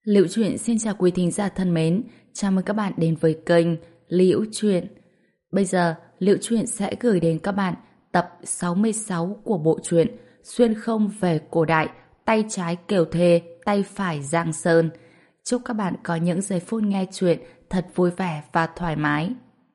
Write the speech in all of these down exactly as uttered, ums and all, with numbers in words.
Liễu Chuyện xin chào quý thính giả thân mến, chào mừng các bạn đến với kênh Liễu Chuyện. Bây giờ, Liễu Chuyện sẽ gửi đến các bạn tập sáu mươi sáu của bộ truyện Xuyên không về cổ đại, tay trái Kiều Thê, tay phải Giang Sơn. Chúc các bạn có những giây phút nghe chuyện thật vui vẻ và thoải mái.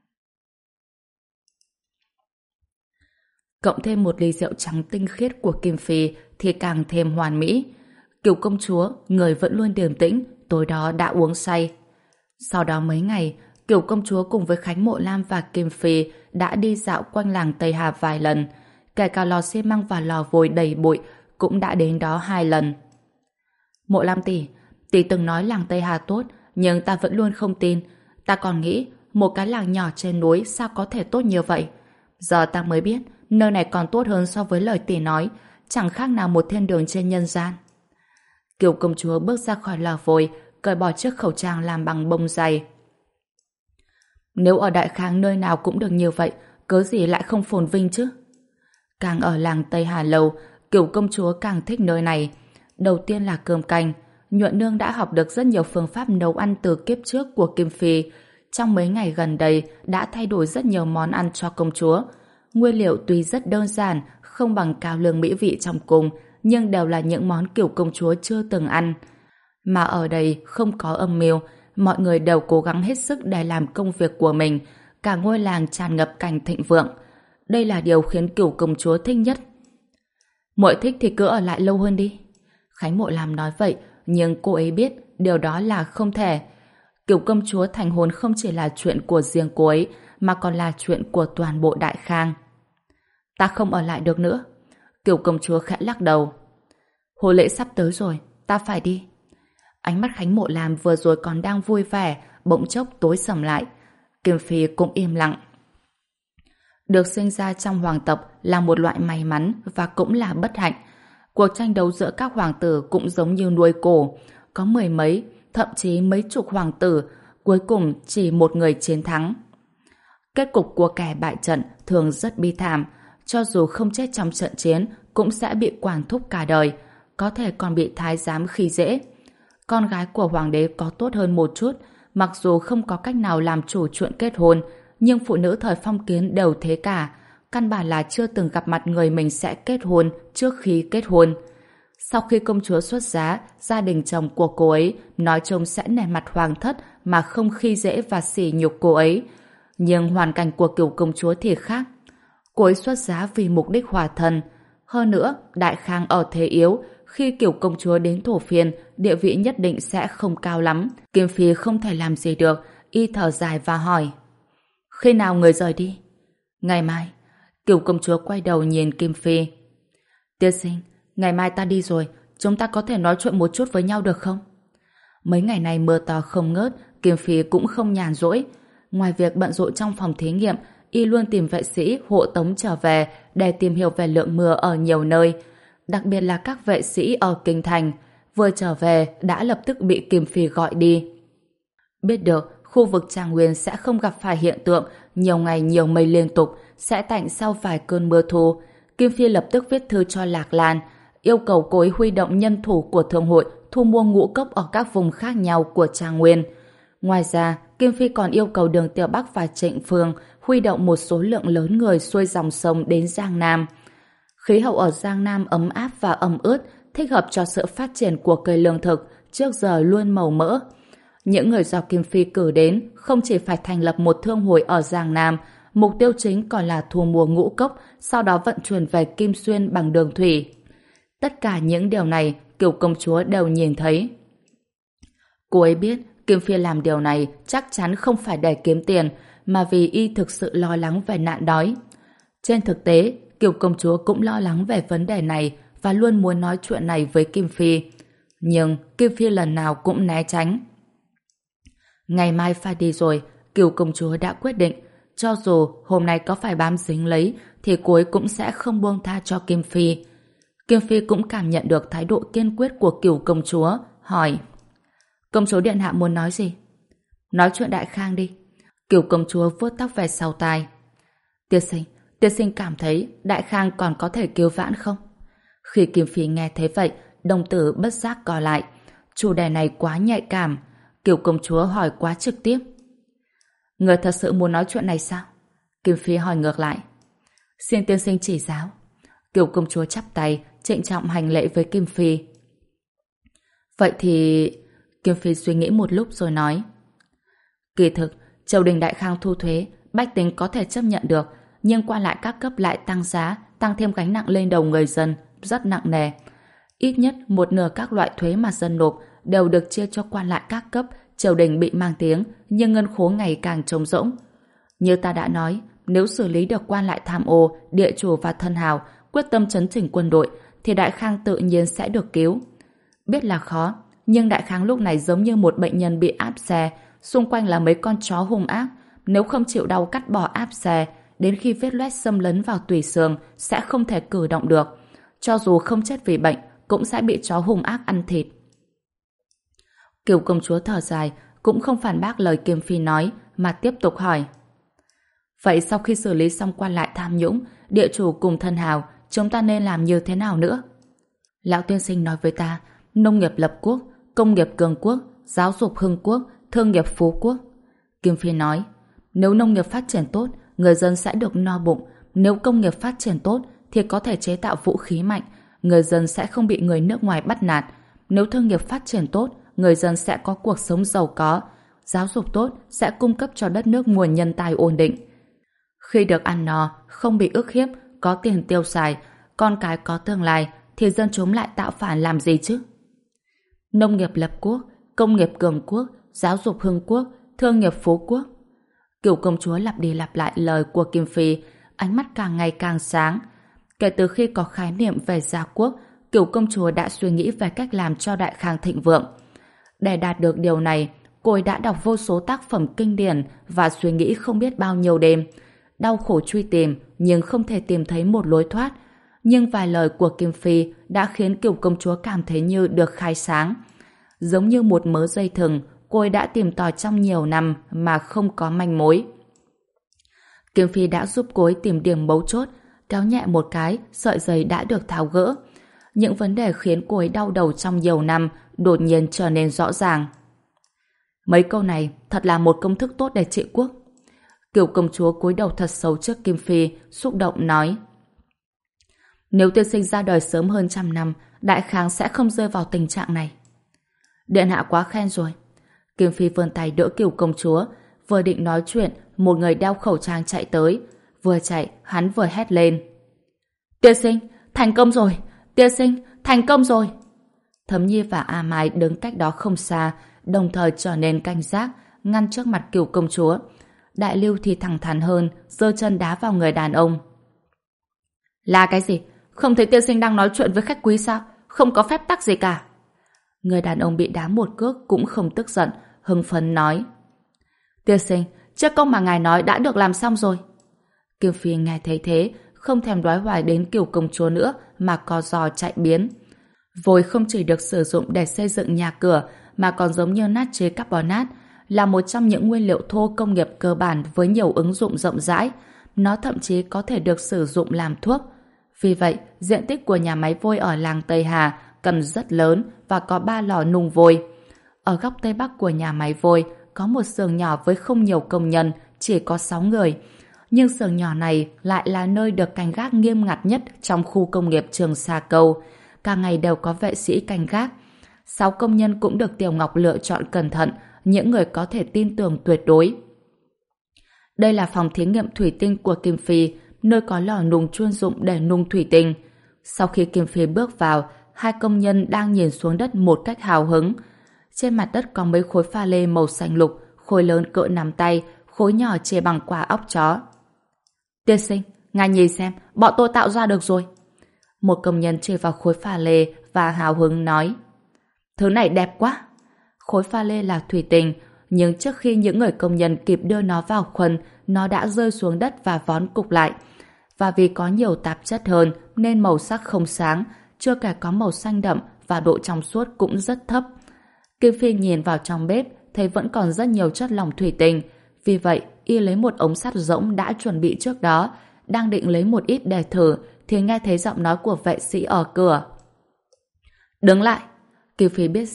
Cộng thêm một ly rượu trắng tinh khiết của Kim Phi thì càng thêm hoàn mỹ. Kiều công chúa, người vẫn luôn điềm tĩnh, tối đó đã uống say. Sau đó mấy ngày, Kiều công chúa cùng với Khánh Mộ Lam và Kim Phi đã đi dạo quanh làng Tây Hà vài lần. Kể cả lò xi măng và lò vôi đầy bụi cũng đã đến đó hai lần. Mộ Lam tỷ, tỷ từng nói làng Tây Hà tốt, nhưng ta vẫn luôn không tin. Ta còn nghĩ một cái làng nhỏ trên núi sao có thể tốt như vậy. Giờ ta mới biết nơi này còn tốt hơn so với lời tỷ nói, chẳng khác nào một thiên đường trên nhân gian. Kiều công chúa bước ra khỏi lò vôi, cởi bỏ chiếc khẩu trang làm bằng bông dày. Nếu ở Đại Khang nơi nào cũng được như vậy, cớ gì lại không phồn vinh chứ? Càng ở làng Tây Hà lâu, Kiều công chúa càng thích nơi này. Đầu tiên là cơm canh. Nhuận nương đã học được rất nhiều phương pháp nấu ăn từ kiếp trước của Kim Phi. Trong mấy ngày gần đây đã thay đổi rất nhiều món ăn cho công chúa. Nguyên liệu tuy rất đơn giản, không bằng cao lương mỹ vị trong cung, nhưng đều là những món Kiều công chúa chưa từng ăn. Mà ở đây không có âm mưu, mọi người đều cố gắng hết sức để làm công việc của mình, cả ngôi làng tràn ngập cảnh thịnh vượng. Đây là điều khiến Kiều công chúa thích nhất. Muội thích thì cứ ở lại lâu hơn đi. Khánh Mộ Lam nói vậy, nhưng cô ấy biết điều đó là không thể. Kiều công chúa thành hôn không chỉ là chuyện của riêng cô ấy, mà còn là chuyện của toàn bộ Đại Khang. Ta không ở lại được nữa. Kiều công chúa khẽ lắc đầu. Hôn lễ sắp tới rồi, ta phải đi. Ánh mắt Khánh Mộ Lam vừa rồi còn đang vui vẻ, bỗng chốc tối sầm lại. Kim Phi cũng im lặng. Được sinh ra trong hoàng tộc là một loại may mắn và cũng là bất hạnh. Cuộc tranh đấu giữa các hoàng tử cũng giống như nuôi cổ. Có mười mấy, thậm chí mấy chục hoàng tử, cuối cùng chỉ một người chiến thắng. Kết cục của kẻ bại trận thường rất bi thảm. Cho dù không chết trong trận chiến, cũng sẽ bị quản thúc cả đời, có thể còn bị thái giám khi dễ. Con gái của hoàng đế có tốt hơn một chút, mặc dù không có cách nào làm chủ chuyện kết hôn, nhưng phụ nữ thời phong kiến đều thế cả, căn bản là chưa từng gặp mặt người mình sẽ kết hôn trước khi kết hôn. Sau khi công chúa xuất giá, gia đình chồng của cô ấy nói chung sẽ nể mặt hoàng thất mà không khi dễ và sỉ nhục cô ấy. Nhưng hoàn cảnh của Kiều công chúa thì khác. Cô ấy xuất giá vì mục đích hòa thân. Hơn nữa, Đại Khang ở thế yếu, khi Kiều công chúa đến thổ phiên, địa vị nhất định sẽ không cao lắm. Kim Phi không thể làm gì được, y thở dài và hỏi. Khi nào người rời đi? Ngày mai. Kiều công chúa quay đầu nhìn Kim Phi. Tiên sinh, ngày mai ta đi rồi, chúng ta có thể nói chuyện một chút với nhau được không? Mấy ngày này mưa to không ngớt, Kim Phi cũng không nhàn rỗi. Ngoài việc bận rộn trong phòng thí nghiệm, y luôn tìm vệ sĩ hộ tống trở về để tìm hiểu về lượng mưa ở nhiều nơi, đặc biệt là các vệ sĩ ở kinh thành. Vừa trở về đã lập tức bị Kim Phi gọi đi. Biết được khu vực Tràng Nguyên sẽ không gặp phải hiện tượng nhiều ngày nhiều mây liên tục, sẽ tạnh sau vài cơn mưa thu. Kim Phi lập tức viết thư cho Lạc Lan, yêu cầu cô ấy huy động nhân thủ của thương hội thu mua ngũ cốc ở các vùng khác nhau của Tràng Nguyên. Ngoài ra, Kim Phi còn yêu cầu Đường Tiểu Bắc và Trịnh Phương huy động một số lượng lớn người xuôi dòng sông đến Giang Nam. Khí hậu ở Giang Nam ấm áp và ẩm ướt, thích hợp cho sự phát triển của cây lương thực, trước giờ luôn màu mỡ. Những người do Kim Phi cử đến không chỉ phải thành lập một thương hội ở Giang Nam, mục tiêu chính còn là thu mua ngũ cốc, sau đó vận chuyển về Kim Xuyên bằng đường thủy. Tất cả những điều này Kiều công chúa đều nhìn thấy. Cô ấy biết Kim Phi làm điều này chắc chắn không phải để kiếm tiền, mà vì y thực sự lo lắng về nạn đói. Trên thực tế, Kiều công chúa cũng lo lắng về vấn đề này và luôn muốn nói chuyện này với Kim Phi. Nhưng Kim Phi lần nào cũng né tránh. Ngày mai phải đi rồi, Kiều công chúa đã quyết định, cho dù hôm nay có phải bám dính lấy thì cô ấy cũng sẽ không buông tha cho Kim Phi. Kim Phi cũng cảm nhận được thái độ kiên quyết của Kiều công chúa, hỏi: Công chúa điện hạ muốn nói gì? Nói chuyện Đại Khang đi. Kiều công chúa vuốt tóc về sau tai. Tiên sinh, tiên sinh cảm thấy Đại Khang còn có thể cứu vãn không? Khi Kim Phi nghe thế vậy, đồng tử bất giác co lại. Chủ đề này quá nhạy cảm. Kiều công chúa hỏi quá trực tiếp. Người thật sự muốn nói chuyện này sao? Kim Phi hỏi ngược lại. Xin tiên sinh chỉ giáo. Kiều công chúa chắp tay, trịnh trọng hành lễ với Kim Phi. Vậy thì... Kim Phi suy nghĩ một lúc rồi nói. Kỳ thực, triều đình Đại Khang thu thuế, bách tính có thể chấp nhận được, nhưng qua lại các cấp lại tăng giá, tăng thêm gánh nặng lên đầu người dân, rất nặng nề. Ít nhất một nửa các loại thuế mà dân nộp đều được chia cho quan lại các cấp, triều đình bị mang tiếng, nhưng ngân khố ngày càng trống rỗng. Như ta đã nói, nếu xử lý được quan lại tham ô, địa chủ và thân hào, quyết tâm chấn chỉnh quân đội, thì Đại Khang tự nhiên sẽ được cứu. Biết là khó, nhưng Đại Khang lúc này giống như một bệnh nhân bị áp xe, xung quanh là mấy con chó hung ác, nếu không chịu đau cắt bỏ áp xe, đến khi vết loét xâm lấn vào tủy xương sẽ không thể cử động được. Cho dù không chết vì bệnh, cũng sẽ bị chó hung ác ăn thịt. Kiều công chúa thở dài, cũng không phản bác lời Kim Phi nói, mà tiếp tục hỏi. Vậy sau khi xử lý xong quan lại tham nhũng, địa chủ cùng thân hào, chúng ta nên làm như thế nào nữa? Lão tiên sinh nói với ta, nông nghiệp lập quốc, công nghiệp cường quốc, giáo dục hưng quốc, thương nghiệp phú quốc. Kim Phi nói, nếu nông nghiệp phát triển tốt, người dân sẽ được no bụng. Nếu công nghiệp phát triển tốt, thì có thể chế tạo vũ khí mạnh, người dân sẽ không bị người nước ngoài bắt nạt. Nếu thương nghiệp phát triển tốt, người dân sẽ có cuộc sống giàu có. Giáo dục tốt sẽ cung cấp cho đất nước nguồn nhân tài ổn định. Khi được ăn no, không bị ức hiếp, có tiền tiêu xài, con cái có tương lai, thì dân chúng lại tạo phản làm gì chứ? Nông nghiệp lập quốc, công nghiệp cường quốc, giáo dục hưng quốc, thương nghiệp phú quốc. Kiều công chúa lặp đi lặp lại lời của Kim Phi, ánh mắt càng ngày càng sáng. Kể từ khi có khái niệm về gia quốc, Kiều công chúa đã suy nghĩ về cách làm cho Đại Khang thịnh vượng. Để đạt được điều này, cô ấy đã đọc vô số tác phẩm kinh điển và suy nghĩ không biết bao nhiêu đêm. Đau khổ truy tìm, nhưng không thể tìm thấy một lối thoát. Nhưng vài lời của Kim Phi đã khiến Kiều công chúa cảm thấy như được khai sáng. Giống như một mớ dây thừng, cô ấy đã tìm tòi trong nhiều năm mà không có manh mối. Kim Phi đã giúp cô ấy tìm điểm mấu chốt, kéo nhẹ một cái, sợi dây đã được tháo gỡ. Những vấn đề khiến cô ấy đau đầu trong nhiều năm đột nhiên trở nên rõ ràng. Mấy câu này thật là một công thức tốt để trị quốc. Kiều công chúa cúi đầu thật sâu trước Kim Phi, xúc động nói. Nếu tiên sinh ra đời sớm hơn trăm năm, Đại Khang sẽ không rơi vào tình trạng này. Điện hạ quá khen rồi. Kim Phi vươn tay đỡ Kiều công chúa, vừa định nói chuyện, một người đeo khẩu trang chạy tới. Vừa chạy, hắn vừa hét lên. Tiên sinh, thành công rồi! Tiên sinh, thành công rồi! Thấm Nhi và A Mai đứng cách đó không xa, đồng thời trở nên cảnh giác, ngăn trước mặt Kiều công chúa. Đại Lưu thì thẳng thắn hơn, giơ chân đá vào người đàn ông. Là cái gì? Không thấy tiên sinh đang nói chuyện với khách quý sao? Không có phép tắc gì cả. Người đàn ông bị đá một cước cũng không tức giận, hưng phấn nói. Tiên sinh, chiếc công mà ngài nói đã được làm xong rồi. Kiều Phi nghe thấy thế, không thèm đoái hoài đến Kiều công chúa nữa mà co giò chạy biến. Vôi không chỉ được sử dụng để xây dựng nhà cửa mà còn giống như nát chế carbonat, là một trong những nguyên liệu thô công nghiệp cơ bản với nhiều ứng dụng rộng rãi. Nó thậm chí có thể được sử dụng làm thuốc. Vì vậy, diện tích của nhà máy vôi ở làng Tây Hà cần rất lớn và có ba lò nung vôi. Ở góc Tây Bắc của nhà máy vôi có một xưởng nhỏ với không nhiều công nhân, chỉ có sáu người. Nhưng xưởng nhỏ này lại là nơi được canh gác nghiêm ngặt nhất trong khu công nghiệp Trường Sa Câu. Cả ngày đều có vệ sĩ canh gác. Sáu công nhân cũng được Tiểu Ngọc lựa chọn cẩn thận, những người có thể tin tưởng tuyệt đối. Đây là phòng thí nghiệm thủy tinh của Kim Phi, nơi có lò nung chuyên dụng để nung thủy tinh. Sau khi Kim Phi bước vào, hai công nhân đang nhìn xuống đất một cách hào hứng. Trên mặt đất có mấy khối pha lê màu xanh lục, khối lớn cỡ nắm tay, khối nhỏ chia bằng quả óc chó. Tiên sinh, ngài nhìn xem, bọn tôi tạo ra được rồi. Một công nhân chỉ vào khối pha lê và hào hứng nói. Thứ này đẹp quá. Khối pha lê là thủy tinh, nhưng trước khi những người công nhân kịp đưa nó vào khuôn, nó đã rơi xuống đất và vón cục lại. Và vì có nhiều tạp chất hơn nên màu sắc không sáng, chưa kể có màu xanh đậm và độ trong suốt cũng rất thấp. Kim Phi nhìn vào trong bếp thấy vẫn còn rất nhiều chất lỏng thủy tinh. Vì vậy, y lấy một ống sắt rỗng đã chuẩn bị trước đó, đang định lấy một ít để thử thì nghe thấy giọng nói của vệ sĩ ở cửa. Đứng lại! Kim Phi biết rằng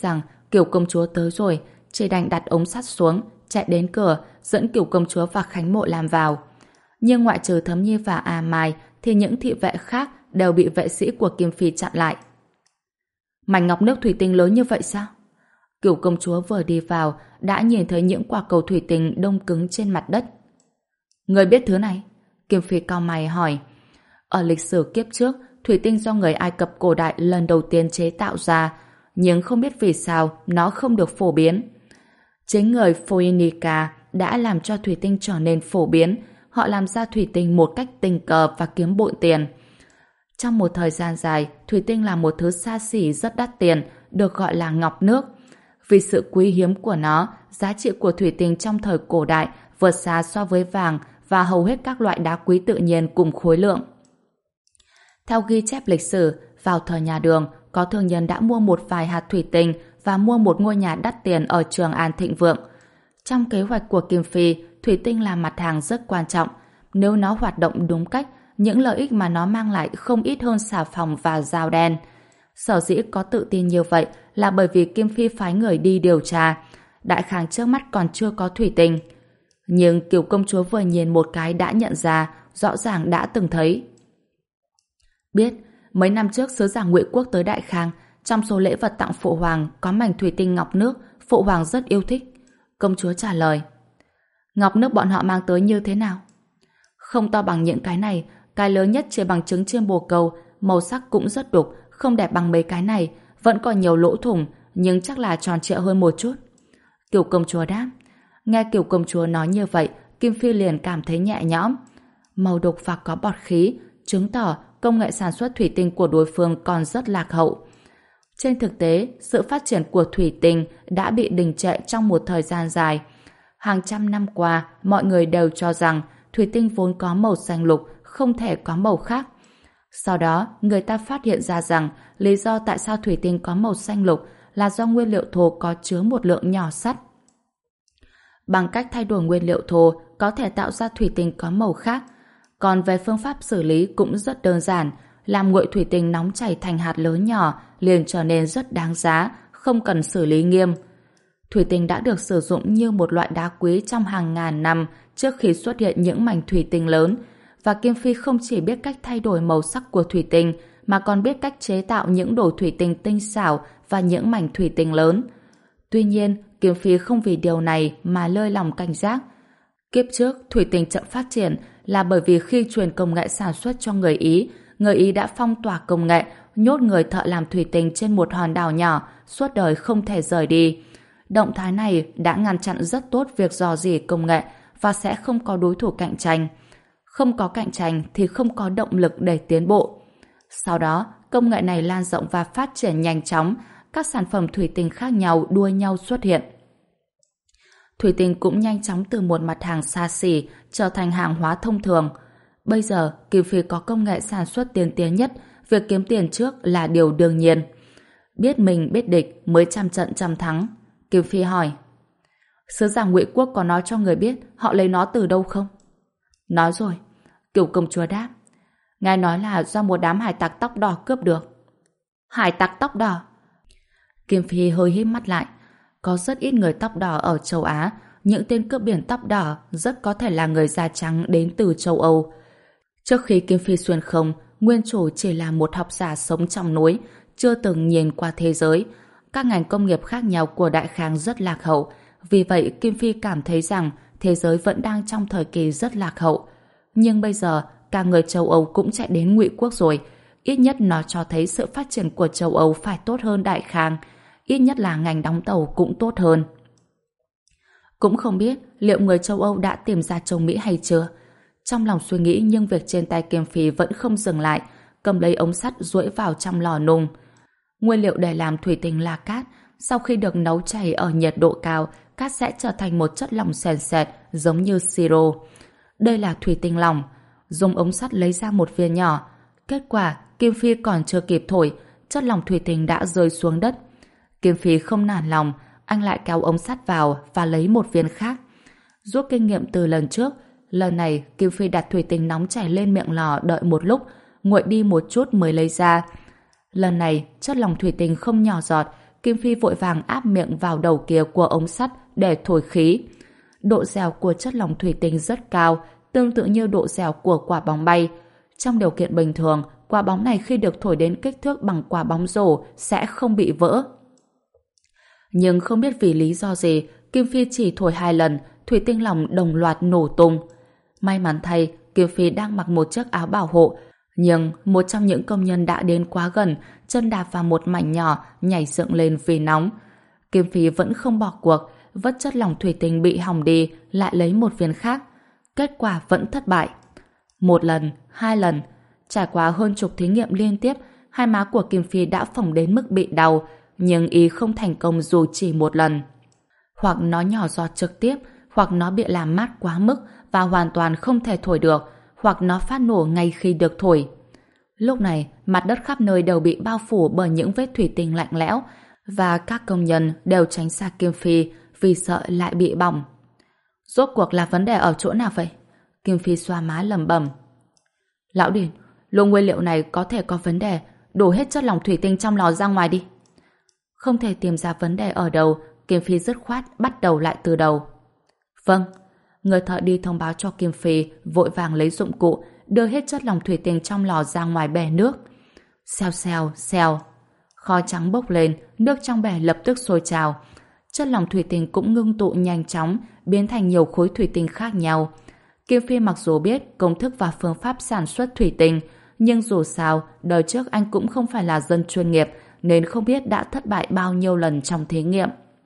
Kiều công chúa tới rồi, chỉ đành đặt ống sắt xuống, chạy đến cửa, dẫn Kiều công chúa và Khánh Mộ làm vào. Nhưng ngoại trừ Thấm Nhi và A Mai, thì những thị vệ khác đều bị vệ sĩ của Kim Phi chặn lại. Mảnh ngọc nước thủy tinh lớn như vậy sao? Kiều công chúa vừa đi vào, đã nhìn thấy những quả cầu thủy tinh đông cứng trên mặt đất. Người biết thứ này? Kim Phi cau mày hỏi. Ở lịch sử kiếp trước, thủy tinh do người Ai Cập cổ đại lần đầu tiên chế tạo ra, nhưng không biết vì sao nó không được phổ biến. Chính người Phoenicia đã làm cho thủy tinh trở nên phổ biến. Họ làm ra thủy tinh một cách tình cờ và kiếm bộn tiền. Trong một thời gian dài, thủy tinh là một thứ xa xỉ rất đắt tiền, được gọi là ngọc nước. Vì sự quý hiếm của nó, giá trị của thủy tinh trong thời cổ đại vượt xa so với vàng và hầu hết các loại đá quý tự nhiên cùng khối lượng. Theo ghi chép lịch sử, vào thời nhà Đường, có thương nhân đã mua một vài hạt thủy tinh và mua một ngôi nhà đắt tiền ở Trường An thịnh vượng. Trong kế hoạch của Kim Phi, thủy tinh là mặt hàng rất quan trọng. Nếu nó hoạt động đúng cách, những lợi ích mà nó mang lại không ít hơn xà phòng và dao đen. Sở dĩ có tự tin như vậy là bởi vì Kim Phi phái người đi điều tra. Đại khang trước mắt còn chưa có thủy tinh. Nhưng Kiều công chúa vừa nhìn một cái đã nhận ra, rõ ràng đã từng thấy. Biết, mấy năm trước sứ giả Ngụy Quốc tới Đại Khang, trong số lễ vật tặng phụ hoàng có mảnh thủy tinh ngọc nước, phụ hoàng rất yêu thích. Công chúa trả lời. Ngọc nước bọn họ mang tới như thế nào? Không to bằng những cái này, cái lớn nhất chỉ bằng trứng chiên bồ câu, màu sắc cũng rất đục, không đẹp bằng mấy cái này, vẫn còn nhiều lỗ thủng, nhưng chắc là tròn trịa hơn một chút. Kiều công chúa đáp. Nghe Kiều công chúa nói như vậy, Kim Phi liền cảm thấy nhẹ nhõm. Màu đục và có bọt khí, chứng tỏ công nghệ sản xuất thủy tinh của đối phương còn rất lạc hậu. Trên thực tế, sự phát triển của thủy tinh đã bị đình trệ trong một thời gian dài. Hàng trăm năm qua, mọi người đều cho rằng thủy tinh vốn có màu xanh lục, không thể có màu khác. Sau đó, người ta phát hiện ra rằng lý do tại sao thủy tinh có màu xanh lục là do nguyên liệu thô có chứa một lượng nhỏ sắt. Bằng cách thay đổi nguyên liệu thô, có thể tạo ra thủy tinh có màu khác. Còn về phương pháp xử lý cũng rất đơn giản, làm nguội thủy tinh nóng chảy thành hạt lớn nhỏ liền trở nên rất đáng giá, không cần xử lý nghiêm. Thủy tinh đã được sử dụng như một loại đá quý trong hàng ngàn năm trước khi xuất hiện những mảnh thủy tinh lớn, và Kim Phi không chỉ biết cách thay đổi màu sắc của thủy tinh mà còn biết cách chế tạo những đồ thủy tinh tinh xảo và những mảnh thủy tinh lớn. Tuy nhiên, Kim Phi không vì điều này mà lơi lòng cảnh giác. Kiếp trước, thủy tinh chậm phát triển là bởi vì khi truyền công nghệ sản xuất cho người Ý, người Ý đã phong tỏa công nghệ, nhốt người thợ làm thủy tinh trên một hòn đảo nhỏ, suốt đời không thể rời đi. Động thái này đã ngăn chặn rất tốt việc rò rỉ công nghệ và sẽ không có đối thủ cạnh tranh. Không có cạnh tranh thì không có động lực để tiến bộ. Sau đó, công nghệ này lan rộng và phát triển nhanh chóng, các sản phẩm thủy tinh khác nhau đua nhau xuất hiện. Thủy tinh cũng nhanh chóng từ một mặt hàng xa xỉ trở thành hàng hóa thông thường. Bây giờ, Kim Phi có công nghệ sản xuất tiên tiến nhất, việc kiếm tiền trước là điều đương nhiên. Biết mình biết địch mới trăm trận trăm thắng. Kim Phi hỏi, sứ giả Ngụy Quốc có nói cho người biết họ lấy nó từ đâu không? Nói rồi. Kiều công chúa đáp. Nghe nói là do một đám hải tặc tóc đỏ cướp được. Hải tặc tóc đỏ? Kim Phi hơi híp mắt lại. Có rất ít người tóc đỏ ở châu Á. Những tên cướp biển tóc đỏ rất có thể là người da trắng đến từ châu Âu. Trước khi Kim Phi xuyên không, nguyên chủ chỉ là một học giả sống trong núi, chưa từng nhìn qua thế giới. Các ngành công nghiệp khác nhau của Đại Khang rất lạc hậu. Vì vậy, Kim Phi cảm thấy rằng thế giới vẫn đang trong thời kỳ rất lạc hậu. Nhưng bây giờ, cả người châu Âu cũng chạy đến Ngụy Quốc rồi. Ít nhất nó cho thấy sự phát triển của châu Âu phải tốt hơn Đại Khang. Ít nhất là ngành đóng tàu cũng tốt hơn. Cũng không biết liệu người châu Âu đã tìm ra châu Mỹ hay chưa. Trong lòng suy nghĩ nhưng việc trên tay Kim Phi vẫn không dừng lại, cầm lấy ống sắt duỗi vào trong lò nung. Nguyên liệu để làm thủy tinh là cát. Sau khi được nấu chảy ở nhiệt độ cao, cát sẽ trở thành một chất lỏng sền sệt giống như siro. Đây là thủy tinh lỏng. Dùng ống sắt lấy ra một viên nhỏ. Kết quả, Kim Phi còn chưa kịp thổi, chất lỏng thủy tinh đã rơi xuống đất. Kim Phi không nản lòng, anh lại kéo ống sắt vào và lấy một viên khác. Rút kinh nghiệm từ lần trước, lần này Kim Phi đặt thủy tinh nóng chảy lên miệng lò đợi một lúc, nguội đi một chút mới lấy ra. Lần này, chất lỏng thủy tinh không nhỏ giọt, Kim Phi vội vàng áp miệng vào đầu kia của ống sắt để thổi khí. Độ dẻo của chất lỏng thủy tinh rất cao, tương tự như độ dẻo của quả bóng bay. Trong điều kiện bình thường, quả bóng này khi được thổi đến kích thước bằng quả bóng rổ sẽ không bị vỡ. Nhưng không biết vì lý do gì, Kim Phi chỉ thổi hai lần, thủy tinh lỏng đồng loạt nổ tung. May mắn thay, Kim Phi đang mặc một chiếc áo bảo hộ, nhưng một trong những công nhân đã đến quá gần, chân đạp vào một mảnh nhỏ, nhảy dựng lên vì nóng. Kim Phi vẫn không bỏ cuộc, vất chất lỏng thủy tinh bị hỏng đi, lại lấy một viên khác. Kết quả vẫn thất bại. Một lần, hai lần, trải qua hơn chục thí nghiệm liên tiếp, hai má của Kim Phi đã phồng đến mức bị đau, nhưng y không thành công dù chỉ một lần. Hoặc nó nhỏ giọt trực tiếp, hoặc nó bị làm mát quá mức và hoàn toàn không thể thổi được, hoặc nó phát nổ ngay khi được thổi. Lúc này, mặt đất khắp nơi đều bị bao phủ bởi những vết thủy tinh lạnh lẽo, và các công nhân đều tránh xa Kim Phi vì sợ lại bị bỏng. Rốt cuộc là vấn đề ở chỗ nào vậy? Kim Phi xoa má lẩm bẩm. Lão Điền, lô nguyên liệu này có thể có vấn đề, đổ hết chất lỏng thủy tinh trong lò ra ngoài đi. Không thể tìm ra vấn đề ở đâu, Kim Phi dứt khoát bắt đầu lại từ đầu. Vâng. Người thợ đi thông báo cho Kim Phi vội vàng lấy dụng cụ, đưa hết chất lỏng thủy tinh trong lò ra ngoài bể nước. Xèo xèo xèo, khói trắng bốc lên, nước trong bể lập tức sôi trào. Chất lỏng thủy tinh cũng ngưng tụ nhanh chóng, biến thành nhiều khối thủy tinh khác nhau. Kim Phi mặc dù biết công thức và phương pháp sản xuất thủy tinh, nhưng dù sao, đời trước anh cũng không phải là dân chuyên nghiệp, nên không biết đã thất bại bao nhiêu lần trong thí nghiệm.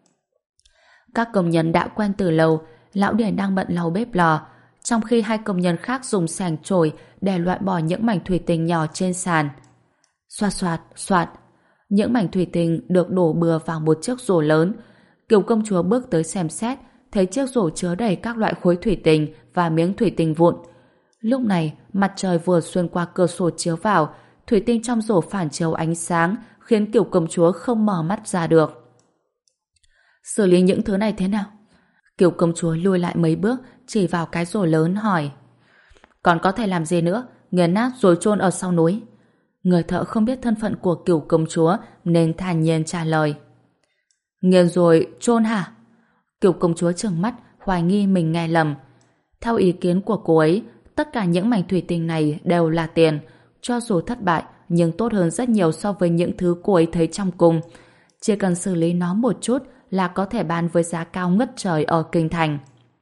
Các công nhân đã quen từ lâu. Lão Điền đang bận lau bếp lò, trong khi hai công nhân khác dùng xẻng chổi để loại bỏ những mảnh thủy tinh nhỏ trên sàn. Xoạt xoạt xoạt, những mảnh thủy tinh được đổ bừa vào một chiếc rổ lớn. Kiều công chúa bước tới xem xét, thấy chiếc rổ chứa đầy các loại khối thủy tinh và miếng thủy tinh vụn. Lúc này, mặt trời vừa xuyên qua cửa sổ chiếu vào, thủy tinh trong rổ phản chiếu ánh sáng, khiến Kiều công chúa không mở mắt ra được. Xử lý những thứ này thế nào? Kiều công chúa lùi lại mấy bước, chỉ vào cái rổ lớn hỏi. Còn có thể làm gì nữa? Nghiền nát rồi chôn ở sau núi. Người thợ không biết thân phận của Kiều công chúa nên thản nhiên trả lời. Nghiền rồi chôn hả? Kiều công chúa trừng mắt, hoài nghi mình nghe lầm. Theo ý kiến của cô ấy, tất cả những mảnh thủy tinh này đều là tiền. Cho dù thất bại, nhưng tốt hơn rất nhiều so với những thứ cô ấy thấy trong cung. Chỉ cần xử lý nó một chút là có thể bán với giá cao ngất trời ở kinh thành.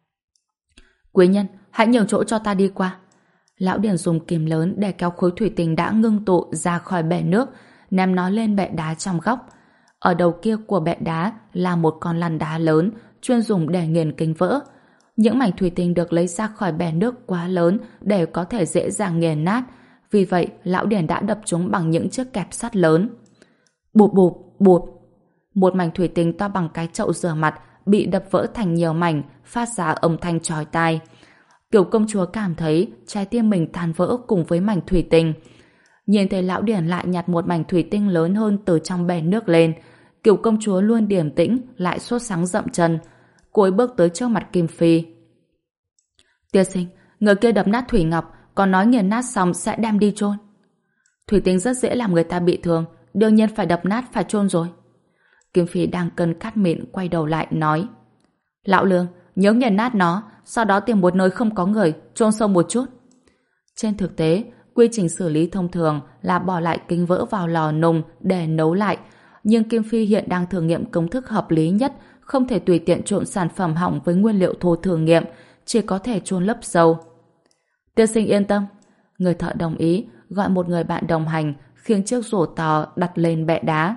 Quý nhân, hãy nhường chỗ cho ta đi qua. Lão Điền dùng kìm lớn để kéo khối thủy tinh đã ngưng tụ ra khỏi bể nước, ném nó lên bệ đá trong góc. Ở đầu kia của bệ đá là một con lăn đá lớn, chuyên dùng để nghiền kính vỡ. Những mảnh thủy tinh được lấy ra khỏi bể nước quá lớn để có thể dễ dàng nghiền nát, vì vậy Lão Điền đã đập chúng bằng những chiếc kẹp sắt lớn. Bụp bụp bụp, một mảnh thủy tinh to bằng cái chậu rửa mặt bị đập vỡ thành nhiều mảnh, phát ra âm thanh chói tai. Kiều công chúa cảm thấy trái tim mình tan vỡ cùng với mảnh thủy tinh. Nhìn thấy Lão Điền lại nhặt một mảnh thủy tinh lớn hơn từ trong bể nước lên, Kiều công chúa luôn điềm tĩnh lại sốt sắng dậm chân. Cô ấy bước tới trước mặt Kim Phi. Tiên sinh, người kia đập nát thủy ngọc, còn nói nghiền nát xong sẽ đem đi chôn. Thủy tinh rất dễ làm người ta bị thương, đương nhiên phải đập nát phải chôn rồi. Kim Phi đang cân cắt mịn quay đầu lại nói. Lão Lương, nhớ nghiền nát nó, sau đó tìm một nơi không có người, chôn sâu một chút. Trên thực tế, quy trình xử lý thông thường là bỏ lại kính vỡ vào lò nung để nấu lại, nhưng Kim Phi hiện đang thử nghiệm công thức hợp lý nhất, không thể tùy tiện trộn sản phẩm hỏng với nguyên liệu thô thử nghiệm, chỉ có thể chôn lấp sâu. Tiên sinh yên tâm. Người thợ đồng ý, gọi một người bạn đồng hành, khiêng chiếc rổ to đặt lên bệ đá.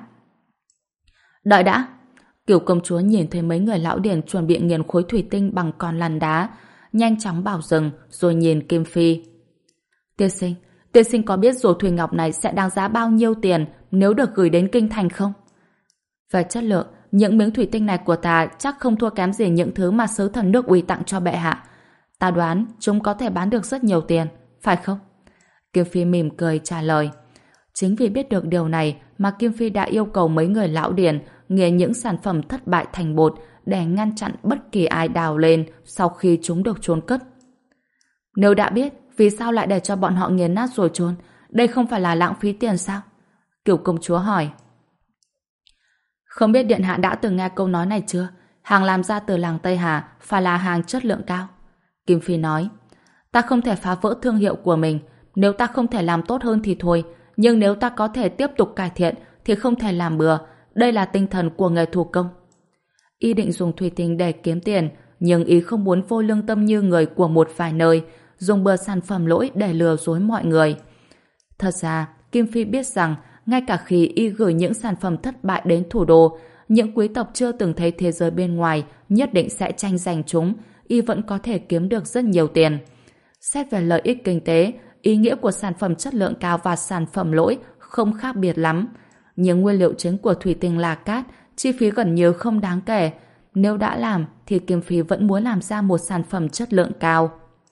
Đợi đã. Kiều công chúa nhìn thấy mấy người lão điền chuẩn bị nghiền khối thủy tinh bằng con lăn đá, nhanh chóng bảo dừng, rồi nhìn Kim Phi. Tiên sinh, tiên sinh có biết rổ thủy ngọc này sẽ đáng giá bao nhiêu tiền nếu được gửi đến kinh thành không? Về chất lượng, những miếng thủy tinh này của ta chắc không thua kém gì những thứ mà sứ thần nước Uy tặng cho bệ hạ. Ta đoán chúng có thể bán được rất nhiều tiền, phải không? Kim Phi mỉm cười trả lời. Chính vì biết được điều này mà Kim Phi đã yêu cầu mấy người lão điền nghiền những sản phẩm thất bại thành bột để ngăn chặn bất kỳ ai đào lên sau khi chúng được chôn cất. Nếu đã biết, vì sao lại để cho bọn họ nghiền nát rồi chôn? Đây không phải là lãng phí tiền sao? Kiều công chúa hỏi. Không biết điện hạ đã từng nghe câu nói này chưa? Hàng làm ra từ làng Tây Hà phải là hàng chất lượng cao. Kim Phi nói, ta không thể phá vỡ thương hiệu của mình. Nếu ta không thể làm tốt hơn thì thôi. Nhưng nếu ta có thể tiếp tục cải thiện thì không thể làm bừa. Đây là tinh thần của nghề thủ công. Y định dùng thủy tinh để kiếm tiền, nhưng y không muốn vô lương tâm như người của một vài nơi, dùng bừa sản phẩm lỗi để lừa dối mọi người. Thật ra, Kim Phi biết rằng ngay cả khi y gửi những sản phẩm thất bại đến thủ đô, những quý tộc chưa từng thấy thế giới bên ngoài nhất định sẽ tranh giành chúng, y vẫn có thể kiếm được rất nhiều tiền. Xét về lợi ích kinh tế, ý nghĩa của sản phẩm chất lượng cao và sản phẩm lỗi không khác biệt lắm. Nhưng nguyên liệu chính của thủy tinh là cát, chi phí gần như không đáng kể. Nếu đã làm thì Kim Phi vẫn muốn làm ra một sản phẩm chất lượng cao.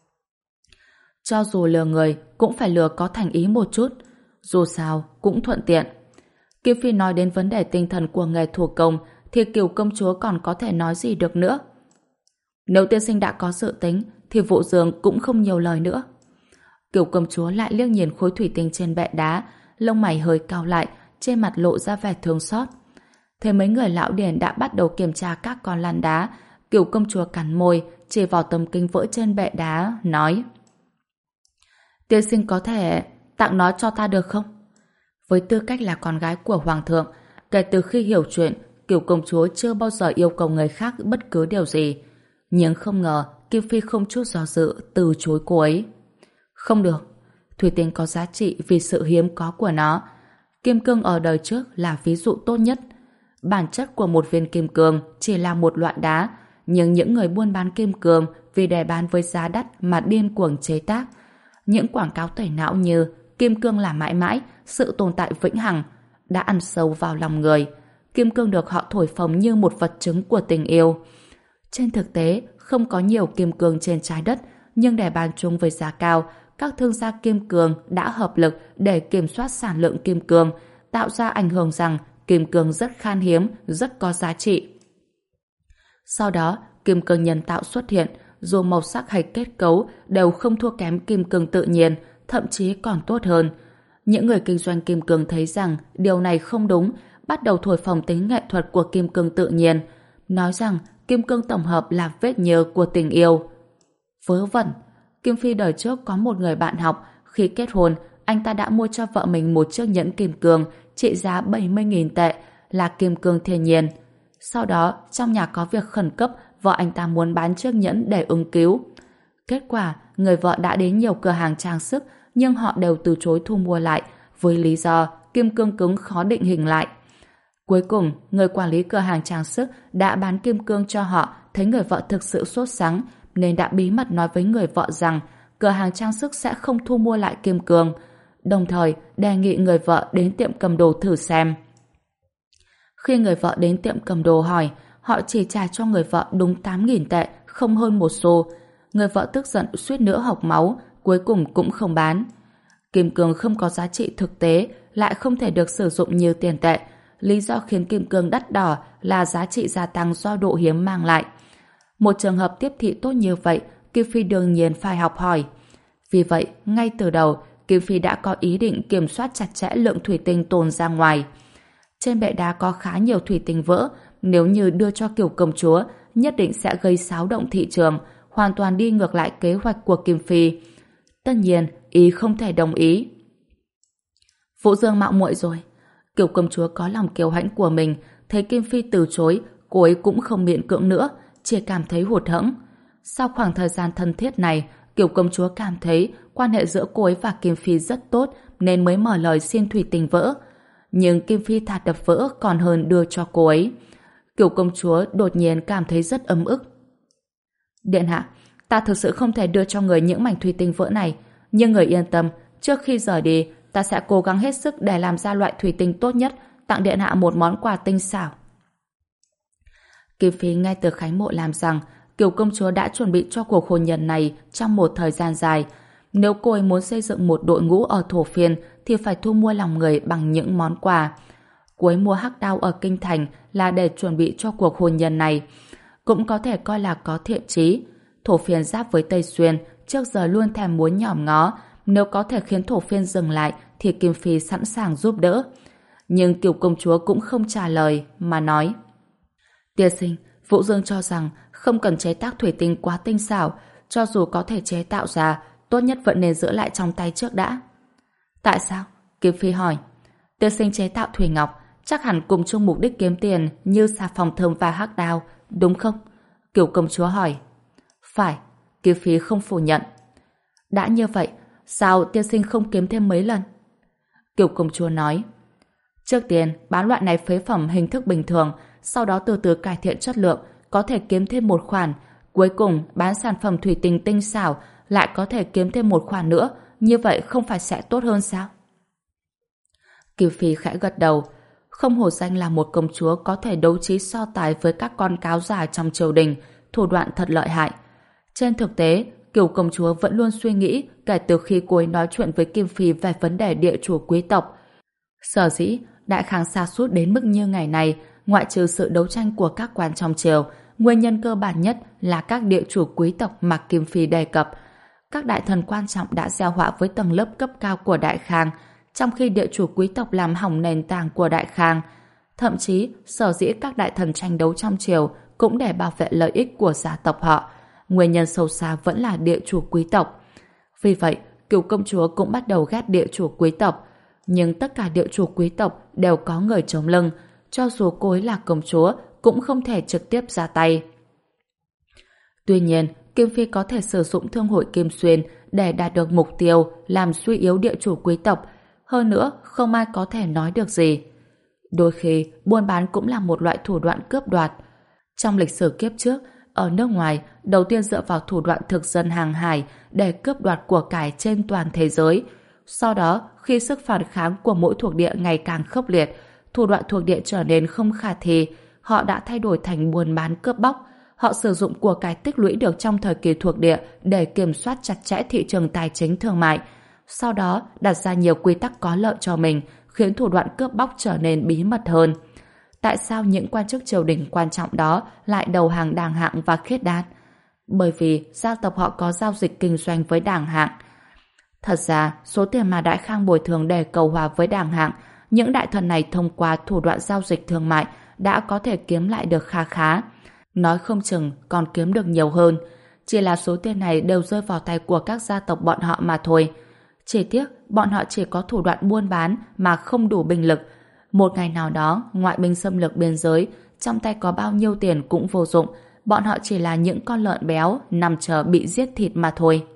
Cho dù lừa người cũng phải lừa có thành ý một chút, dù sao cũng thuận tiện. Kim Phi nói đến vấn đề tinh thần của nghề thủ công thì Kiều công chúa còn có thể nói gì được nữa. Nếu tiên sinh đã có dự tính thì Vũ Dương cũng không nhiều lời nữa. Kiều công chúa lại liếc nhìn khối thủy tinh trên bệ đá, lông mày hơi cau lại, trên mặt lộ ra vẻ thương xót. Thế mấy người lão điền đã bắt đầu kiểm tra các con lăn đá. Kiều công chúa cắn môi, chỉ vào tấm kính vỡ trên bệ đá, nói: tiên sinh có thể tặng nó cho ta được không? Với tư cách là con gái của hoàng thượng, kể từ khi hiểu chuyện, Kiều công chúa chưa bao giờ yêu cầu người khác bất cứ điều gì. Nhưng không ngờ Kim Phi không chút do dự từ chối cô ấy. Không được, thủy tinh có giá trị vì sự hiếm có của nó. Kim cương ở đời trước là ví dụ tốt nhất. Bản chất của một viên kim cương chỉ là một loại đá, nhưng những người buôn bán kim cương vì để bán với giá đắt mà điên cuồng chế tác. Những quảng cáo tẩy não như kim cương là mãi mãi, sự tồn tại vĩnh hằng đã ăn sâu vào lòng người. Kim cương được họ thổi phồng như một vật chứng của tình yêu. Trên thực tế, không có nhiều kim cương trên trái đất, nhưng để bán chúng với giá cao, các thương gia kim cương đã hợp lực để kiểm soát sản lượng kim cương, tạo ra ảnh hưởng rằng kim cương rất khan hiếm, rất có giá trị. Sau đó, kim cương nhân tạo xuất hiện, dù màu sắc hay kết cấu đều không thua kém kim cương tự nhiên, thậm chí còn tốt hơn. Những người kinh doanh kim cương thấy rằng điều này không đúng, bắt đầu thổi phồng tính nghệ thuật của kim cương tự nhiên, nói rằng kim cương tổng hợp là vết nhơ của tình yêu. Vớ vẩn, Kim Phi đời trước có một người bạn học, khi kết hôn, anh ta đã mua cho vợ mình một chiếc nhẫn kim cương trị giá bảy mươi nghìn tệ, là kim cương thiên nhiên. Sau đó, trong nhà có việc khẩn cấp, vợ anh ta muốn bán chiếc nhẫn để ứng cứu. Kết quả, người vợ đã đến nhiều cửa hàng trang sức, nhưng họ đều từ chối thu mua lại, với lý do kim cương cứng khó định hình lại. Cuối cùng, người quản lý cửa hàng trang sức đã bán kim cương cho họ, thấy người vợ thực sự sốt sắng, nên đã bí mật nói với người vợ rằng cửa hàng trang sức sẽ không thu mua lại kim cương, đồng thời đề nghị người vợ đến tiệm cầm đồ thử xem. Khi người vợ đến tiệm cầm đồ hỏi, họ chỉ trả cho người vợ đúng tám nghìn tệ, không hơn một xu. Người vợ tức giận suýt nữa hộc máu, cuối cùng cũng không bán. Kim cương không có giá trị thực tế, lại không thể được sử dụng như tiền tệ. Lý do khiến kim cương đắt đỏ là giá trị gia tăng do độ hiếm mang lại. Một trường hợp tiếp thị tốt như vậy, Kim Phi đương nhiên phải học hỏi. Vì vậy, ngay từ đầu, Kim Phi đã có ý định kiểm soát chặt chẽ lượng thủy tinh tồn ra ngoài. Trên bệ đá có khá nhiều thủy tinh vỡ, nếu như đưa cho Kiều công chúa, nhất định sẽ gây xáo động thị trường, hoàn toàn đi ngược lại kế hoạch của Kim Phi. Tất nhiên, ý không thể đồng ý. Vũ Dương mạo muội rồi. Kiều công chúa có lòng kiêu hãnh của mình, thấy Kim Phi từ chối, cô ấy cũng không miễn cưỡng nữa, chỉ cảm thấy hụt hẫng. Sau khoảng thời gian thân thiết này, Kiều công chúa cảm thấy quan hệ giữa cô ấy và Kim Phi rất tốt, nên mới mở lời xin thủy tinh vỡ. Nhưng Kim Phi thà đập vỡ còn hơn đưa cho cô ấy. Kiều công chúa đột nhiên cảm thấy rất ấm ức. Điện hạ, ta thực sự không thể đưa cho người những mảnh thủy tinh vỡ này, nhưng người yên tâm, trước khi rời đi, ta sẽ cố gắng hết sức để làm ra loại thủy tinh tốt nhất, tặng điện hạ một món quà tinh xảo. Kim Phi nghe từ Khánh Mộ làm rằng Kiều công chúa đã chuẩn bị cho cuộc hôn nhân này trong một thời gian dài. Nếu cô ấy muốn xây dựng một đội ngũ ở Thổ Phiên thì phải thu mua lòng người bằng những món quà. Cô ấy mua hắc đao ở Kinh Thành là để chuẩn bị cho cuộc hôn nhân này. Cũng có thể coi là có thiện chí. Thổ Phiên giáp với Tây Xuyên, trước giờ luôn thèm muốn nhòm ngó. Nếu có thể khiến Thổ Phiên dừng lại thì Kim Phi sẵn sàng giúp đỡ. Nhưng Kiều công chúa cũng không trả lời mà nói: Tiên sinh, Vũ Dương cho rằng không cần chế tác thủy tinh quá tinh xảo, cho dù có thể chế tạo ra, tốt nhất vẫn nên giữ lại trong tay trước đã. Tại sao? Kim Phi hỏi. Tiên sinh chế tạo thủy ngọc chắc hẳn cùng chung mục đích kiếm tiền như xà phòng thơm và hắc đao, đúng không? Kiều công chúa hỏi. Phải, Kim Phi không phủ nhận. Đã như vậy, sao tiên sinh không kiếm thêm mấy lần? Kiều công chúa nói. Trước tiên, bán loại này phế phẩm hình thức bình thường, sau đó từ từ cải thiện chất lượng, có thể kiếm thêm một khoản. Cuối cùng, bán sản phẩm thủy tinh tinh xảo, lại có thể kiếm thêm một khoản nữa. Như vậy không phải sẽ tốt hơn sao? Kim Phi khẽ gật đầu. Không hổ danh là một công chúa có thể đấu trí so tài với các con cáo già trong triều đình, thủ đoạn thật lợi hại. Trên thực tế, Kiều công chúa vẫn luôn suy nghĩ kể từ khi cô ấy nói chuyện với Kim Phi về vấn đề địa chủ quý tộc. Sở dĩ Đại Khang sa sút đến mức như ngày này, ngoại trừ sự đấu tranh của các quan trong triều, nguyên nhân cơ bản nhất là các địa chủ quý tộc mà Kim Phi đề cập. Các đại thần quan trọng đã gieo họa với tầng lớp cấp cao của Đại Khang, trong khi địa chủ quý tộc làm hỏng nền tảng của Đại Khang. Thậm chí, sở dĩ các đại thần tranh đấu trong triều cũng để bảo vệ lợi ích của gia tộc họ. Nguyên nhân sâu xa vẫn là địa chủ quý tộc. Vì vậy, Kiều công chúa cũng bắt đầu ghét địa chủ quý tộc. Nhưng tất cả địa chủ quý tộc đều có người chống lưng, cho dù cô ấy là công chúa cũng không thể trực tiếp ra tay. Tuy nhiên, Kim Phi có thể sử dụng thương hội Kim Xuyên để đạt được mục tiêu làm suy yếu địa chủ quý tộc. Hơn nữa, không ai có thể nói được gì. Đôi khi, buôn bán cũng là một loại thủ đoạn cướp đoạt. Trong lịch sử kiếp trước, ở nước ngoài, đầu tiên dựa vào thủ đoạn thực dân hàng hải để cướp đoạt của cải trên toàn thế giới. Sau đó, khi sức phản kháng của mỗi thuộc địa ngày càng khốc liệt, thủ đoạn thuộc địa trở nên không khả thi, họ đã thay đổi thành buôn bán cướp bóc. Họ sử dụng của cải tích lũy được trong thời kỳ thuộc địa để kiểm soát chặt chẽ thị trường tài chính thương mại. Sau đó, đặt ra nhiều quy tắc có lợi cho mình, khiến thủ đoạn cướp bóc trở nên bí mật hơn. Tại sao những quan chức triều đình quan trọng đó lại đầu hàng Đảng Hạng và Khiết Đan? Bởi vì gia tộc họ có giao dịch kinh doanh với Đảng Hạng. Thật ra, số tiền mà Đại Khang bồi thường để cầu hòa với Đảng Hạng, những đại thần này thông qua thủ đoạn giao dịch thương mại đã có thể kiếm lại được kha khá. Nói không chừng còn kiếm được nhiều hơn. Chỉ là số tiền này đều rơi vào tay của các gia tộc bọn họ mà thôi. Chỉ tiếc, bọn họ chỉ có thủ đoạn buôn bán mà không đủ binh lực. Một ngày nào đó, ngoại binh xâm lược biên giới, trong tay có bao nhiêu tiền cũng vô dụng. Bọn họ chỉ là những con lợn béo nằm chờ bị giết thịt mà thôi.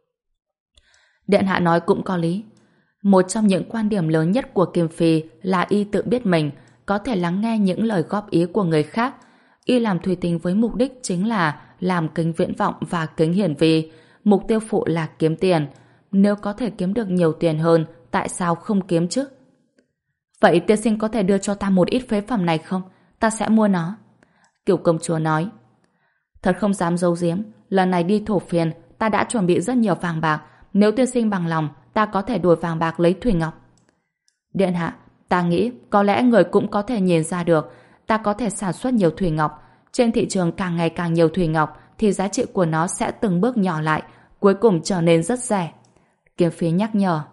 Điện hạ nói cũng có lý. Một trong những quan điểm lớn nhất của Kim Phi là y tự biết mình, có thể lắng nghe những lời góp ý của người khác. Y làm thủy tinh với mục đích chính là làm kính viễn vọng và kính hiển vi. Mục tiêu phụ là kiếm tiền. Nếu có thể kiếm được nhiều tiền hơn, tại sao không kiếm chứ? Vậy tiên sinh có thể đưa cho ta một ít phế phẩm này không? Ta sẽ mua nó. Kiều công chúa nói. Thật không dám giấu giếm, lần này đi thổ phiên, ta đã chuẩn bị rất nhiều vàng bạc. Nếu tiên sinh bằng lòng, ta có thể đổi vàng bạc lấy thủy ngọc. Điện hạ, ta nghĩ có lẽ người cũng có thể nhìn ra được, ta có thể sản xuất nhiều thủy ngọc. Trên thị trường càng ngày càng nhiều thủy ngọc thì giá trị của nó sẽ từng bước nhỏ lại, cuối cùng trở nên rất rẻ. Kiếm Phi nhắc nhở.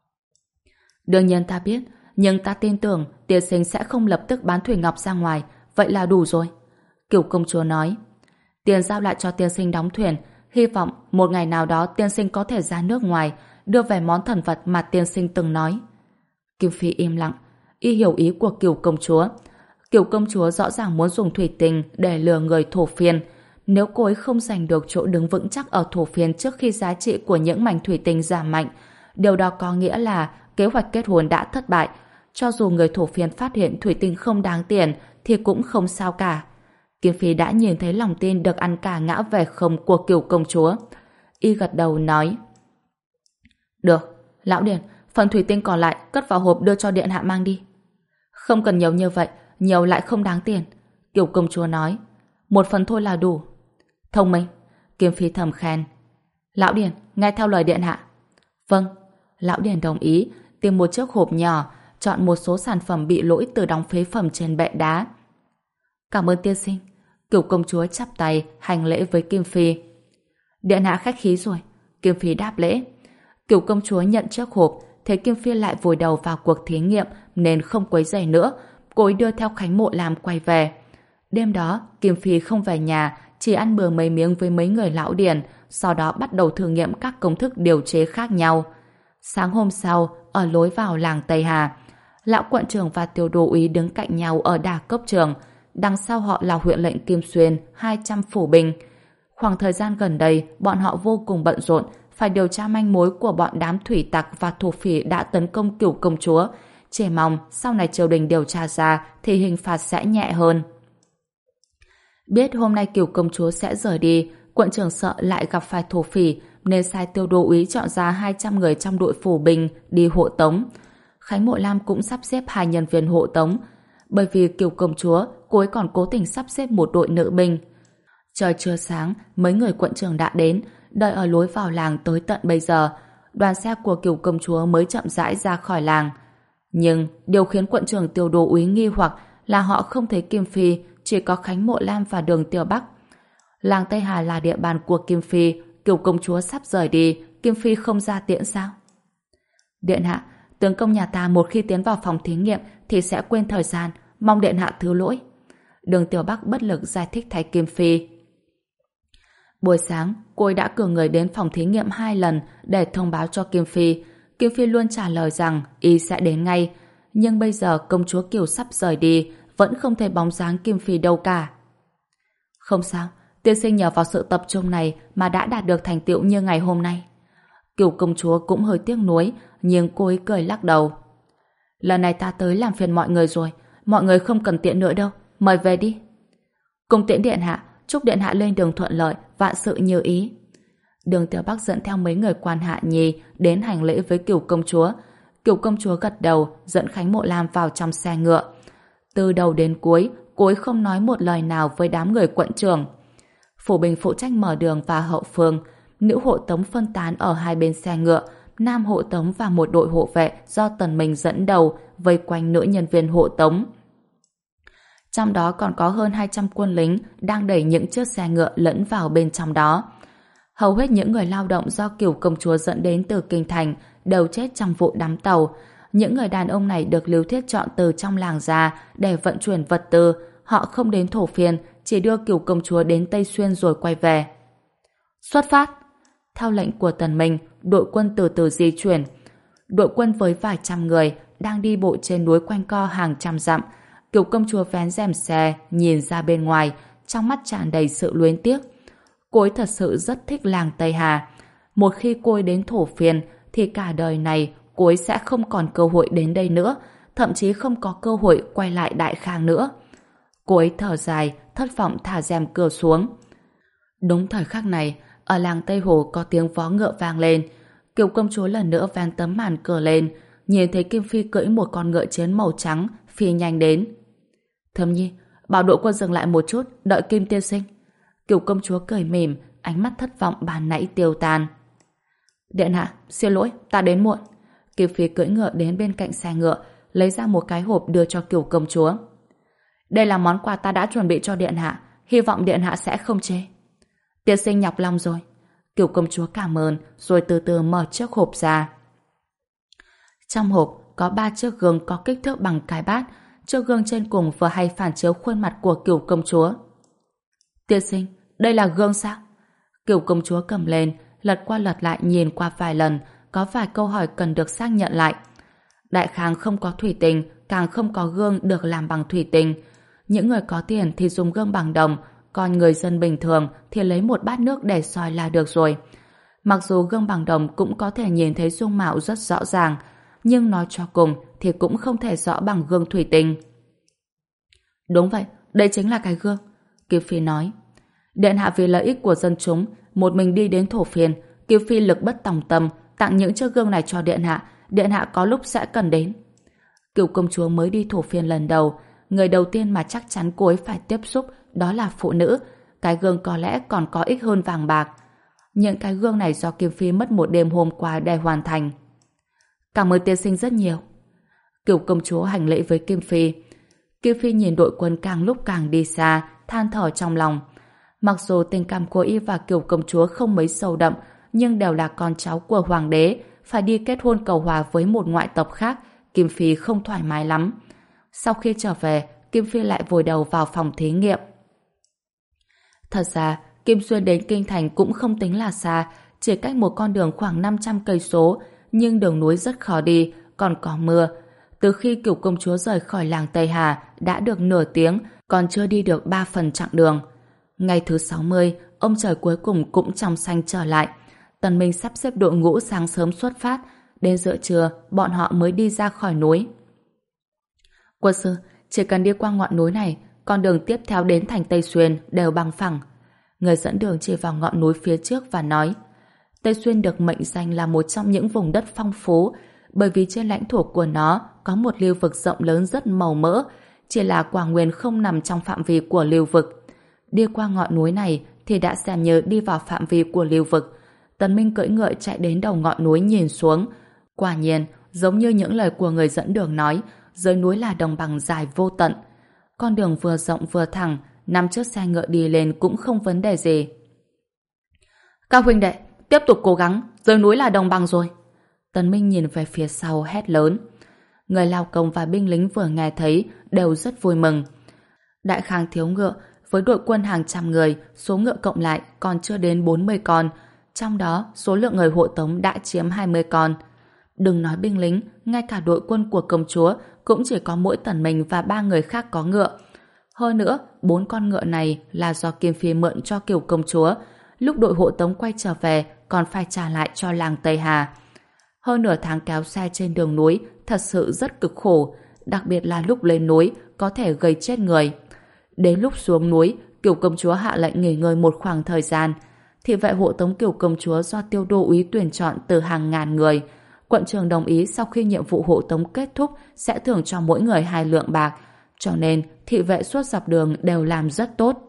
Đương nhiên ta biết, nhưng ta tin tưởng tiên sinh sẽ không lập tức bán thủy ngọc ra ngoài, vậy là đủ rồi. Kiều công chúa nói. Tiền giao lại cho tiên sinh đóng thuyền, hy vọng một ngày nào đó tiên sinh có thể ra nước ngoài, đưa về món thần vật mà tiên sinh từng nói. Kim Phi im lặng, y hiểu ý của Kiều công chúa. Kiều công chúa rõ ràng muốn dùng thủy tinh để lừa người thổ phiên. Nếu cô ấy không giành được chỗ đứng vững chắc ở thổ phiên trước khi giá trị của những mảnh thủy tinh giảm mạnh, điều đó có nghĩa là kế hoạch kết hôn đã thất bại. Cho dù người thổ phiên phát hiện thủy tinh không đáng tiền thì cũng không sao cả. Kim Phi đã nhìn thấy lòng tin được ăn cả ngã về không của Kiều công chúa. Y gật đầu nói. Được, lão Điền, phần thủy tinh còn lại cất vào hộp đưa cho điện hạ mang đi. Không cần nhiều như vậy, nhiều lại không đáng tiền. Kiều công chúa nói. Một phần thôi là đủ. Thông minh. Kim Phi thầm khen. Lão Điền, nghe theo lời điện hạ. Vâng. Lão Điền đồng ý, tìm một chiếc hộp nhỏ, chọn một số sản phẩm bị lỗi từ đóng phế phẩm trên bệ đá. Cảm ơn tiên sinh. Kiều công chúa chắp tay hành lễ với Kim Phi. Điện hạ khách khí rồi. Kim Phi đáp lễ. Kiều công chúa nhận chiếc hộp, thấy Kim Phi lại vùi đầu vào cuộc thí nghiệm nên không quấy rầy nữa, cô ấy đưa theo Khánh Mộ Lam quay về. Đêm đó, Kim Phi không về nhà, chỉ ăn bừa mấy miếng với mấy người lão điền, sau đó bắt đầu thử nghiệm các công thức điều chế khác nhau. Sáng hôm sau, ở lối vào làng Tây Hà, lão quận trưởng và tiểu đô úy đứng cạnh nhau ở đà cốc trường, đằng sau họ là huyện lệnh Kim Xuyên, hai trăm phủ binh. Khoảng thời gian gần đây, bọn họ vô cùng bận rộn, phải điều tra manh mối của bọn đám thủy tặc và thổ phỉ đã tấn công Cửu công chúa. Chỉ mong sau này triều đình điều tra ra thì hình phạt sẽ nhẹ hơn. Biết hôm nay Cửu công chúa sẽ rời đi, quận trưởng sợ lại gặp phải thổ phỉ nên sai tiêu đô úy chọn ra hai trăm người trong đội phủ binh đi hộ tống. Khánh Mộ Lam cũng sắp xếp hai nhân viên hộ tống. Bởi vì Cửu công chúa, cô ấy còn cố tình sắp xếp một đội nữ binh. Trời chưa sáng, mấy người quận trưởng đã đến, đợi ở lối vào làng tới tận bây giờ. Đoàn xe của Cửu công chúa mới chậm rãi ra khỏi làng. Nhưng điều khiến quận trưởng Tiêu đô úy nghi hoặc là họ không thấy Kim Phi, chỉ có Khánh Mộ Lam và Đường Tiêu Bắc. Làng Tây Hà là địa bàn của Kim Phi, Cửu công chúa sắp rời đi, Kim Phi không ra tiễn sao? Điện hạ, tướng công nhà ta một khi tiến vào phòng thí nghiệm thì sẽ quên thời gian, mong điện hạ thứ lỗi. Đường Tiêu Bắc bất lực giải thích thay Kim Phi. Buổi sáng, cô ấy đã cử người đến phòng thí nghiệm hai lần để thông báo cho Kim Phi. Kim Phi luôn trả lời rằng y sẽ đến ngay. Nhưng bây giờ công chúa Kiều sắp rời đi, vẫn không thấy bóng dáng Kim Phi đâu cả. Không sao, tiên sinh nhờ vào sự tập trung này mà đã đạt được thành tựu như ngày hôm nay. Kiều công chúa cũng hơi tiếc nuối, nhưng cô ấy cười lắc đầu. Lần này ta tới làm phiền mọi người rồi, mọi người không cần tiện nữa đâu, mời về đi. Cung tiễn điện hạ, chúc điện hạ lên đường thuận lợi, vạn sự như ý. Đường Tiểu Bắc dẫn theo mấy người quan hạ nhì đến hành lễ với Cửu công chúa. Cửu công chúa gật đầu, dẫn Khánh Mộ Lam vào trong xe ngựa. Từ đầu đến cuối, cô ấy không nói một lời nào với đám người quận trưởng. Phủ binh phụ trách mở đường và hậu phương, nữ hộ tống phân tán ở hai bên xe ngựa, nam hộ tống và một đội hộ vệ do Tần Minh dẫn đầu vây quanh nữ nhân viên hộ tống. Trong đó còn có hơn hai trăm quân lính đang đẩy những chiếc xe ngựa lẫn vào bên trong đó. Hầu hết những người lao động do Cửu công chúa dẫn đến từ kinh thành đều chết trong vụ đắm tàu. Những người đàn ông này được Lưu Thiết chọn từ trong làng ra để vận chuyển vật tư. Họ không đến Thổ Phiên, chỉ đưa Cửu công chúa đến Tây Xuyên rồi quay về. Xuất phát! Theo lệnh của Tần Minh, đội quân từ từ di chuyển. Đội quân với vài trăm người đang đi bộ trên núi quanh co hàng trăm dặm. Cửu công chúa vén rèm xe, nhìn ra bên ngoài, trong mắt tràn đầy sự luyến tiếc. Cô ấy thật sự rất thích làng Tây Hà. Một khi cô ấy đến Thổ Phiên, thì cả đời này cô ấy sẽ không còn cơ hội đến đây nữa, thậm chí không có cơ hội quay lại Đại Khang nữa. Cô ấy thở dài, thất vọng thả rèm cửa xuống. Đúng thời khắc này, ở làng Tây Hồ có tiếng vó ngựa vang lên. Cửu công chúa lần nữa vén tấm màn cửa lên, nhìn thấy Kim Phi cưỡi một con ngựa chiến màu trắng phi nhanh đến. Thâm Nhi, bảo đội quân dừng lại một chút, đợi Kim tiên sinh. Cửu công chúa cười mỉm, ánh mắt thất vọng ban nãy tiêu tan. Điện hạ, xin lỗi, ta đến muộn. Kim Phi cưỡi ngựa đến bên cạnh xe ngựa, lấy ra một cái hộp đưa cho Cửu công chúa. Đây là món quà ta đã chuẩn bị cho điện hạ, hy vọng điện hạ sẽ không chê. Tiên sinh nhọc lòng rồi. Cửu công chúa cảm ơn, rồi từ từ mở chiếc hộp ra. Trong hộp có ba chiếc gương có kích thước bằng cái bát. Chiếc gương trên cùng vừa hay phản chiếu khuôn mặt của Cửu công chúa. Tiên sinh, đây là gương sao? Cửu công chúa cầm lên, lật qua lật lại nhìn qua vài lần, có vài câu hỏi cần được xác nhận lại. Đại Khang không có thủy tinh, càng không có gương được làm bằng thủy tinh. Những người có tiền thì dùng gương bằng đồng, còn người dân bình thường thì lấy một bát nước để soi là được rồi. Mặc dù gương bằng đồng cũng có thể nhìn thấy dung mạo rất rõ ràng, nhưng nói cho cùng thì cũng không thể rõ bằng gương thủy tinh. Đúng vậy, đây chính là cái gương. Kiều Phi nói. Điện hạ vì lợi ích của dân chúng, một mình đi đến Thổ Phiên. Kiều Phi lực bất tòng tâm, tặng những chiếc gương này cho điện hạ. Điện hạ có lúc sẽ cần đến. Kiều công chúa mới đi Thổ Phiên lần đầu, người đầu tiên mà chắc chắn cô ấy phải tiếp xúc đó là phụ nữ. Cái gương có lẽ còn có ích hơn vàng bạc. Những cái gương này do Kim Phi mất một đêm hôm qua để hoàn thành. Cảm ơn tiên sinh rất nhiều. Kiều công chúa hành lễ với Kim Phi. Kim Phi nhìn đội quân càng lúc càng đi xa, than thở trong lòng. Mặc dù tình cảm của y và Kiều công chúa không mấy sâu đậm, nhưng đều là con cháu của hoàng đế, phải đi kết hôn cầu hòa với một ngoại tộc khác, Kim Phi không thoải mái lắm. Sau khi trở về, Kim Phi lại vùi đầu vào phòng thí nghiệm. Thật ra, Kim Xuyên đến Kinh Thành cũng không tính là xa, chỉ cách một con đường khoảng năm trăm cây số, nhưng đường núi rất khó đi, còn có mưa. Từ khi Cửu công chúa rời khỏi làng Tây Hà đã được nửa tiếng, còn chưa đi được ba phần chặng đường. Ngày thứ sáu mươi, ông trời cuối cùng cũng trong xanh trở lại. Tần Minh sắp xếp đội ngũ sáng sớm xuất phát, đến giữa trưa bọn họ mới đi ra khỏi núi. Quân sư, chỉ cần đi qua ngọn núi này, con đường tiếp theo đến thành Tây Xuyên đều bằng phẳng. Người dẫn đường chỉ vào ngọn núi phía trước và nói, Tây Xuyên được mệnh danh là một trong những vùng đất phong phú, bởi vì trên lãnh thổ của nó có một lưu vực rộng lớn rất màu mỡ, chỉ là Quả Nguyên không nằm trong phạm vi của lưu vực. Đi qua ngọn núi này thì đã xem như đi vào phạm vi của lưu vực. Tần Minh cưỡi ngựa chạy đến đầu ngọn núi nhìn xuống. Quả nhiên, giống như những lời của người dẫn đường nói, dưới núi là đồng bằng dài vô tận. Con đường vừa rộng vừa thẳng, năm chiếc xe ngựa đi lên cũng không vấn đề gì. Các huynh đệ, tiếp tục cố gắng, dưới núi là đồng bằng rồi. Tần Minh nhìn về phía sau hét lớn. Người lao công và binh lính vừa nghe thấy đều rất vui mừng. Đại Khang thiếu ngựa, với đội quân hàng trăm người, số ngựa cộng lại còn chưa đến bốn mươi con, trong đó số lượng người hộ tống đã chiếm hai mươi con. Đừng nói binh lính, ngay cả đội quân của công chúa cũng chỉ có mỗi Tần Minh và ba người khác có ngựa. Hơn nữa, bốn con ngựa này là do Kim Phi mượn cho Cửu công chúa, lúc đội hộ tống quay trở về còn phải trả lại cho làng Tây Hà. Hơn nửa tháng kéo xe trên đường núi thật sự rất cực khổ, đặc biệt là lúc lên núi có thể gây chết người. Đến lúc xuống núi, Cửu công chúa hạ lệnh nghỉ ngơi một khoảng thời gian. Thị vệ hộ tống Cửu công chúa do Tiêu đô úy tuyển chọn từ hàng ngàn người. Quận trưởng đồng ý sau khi nhiệm vụ hộ tống kết thúc sẽ thưởng cho mỗi người hai lượng bạc, cho nên thị vệ suốt dọc đường đều làm rất tốt.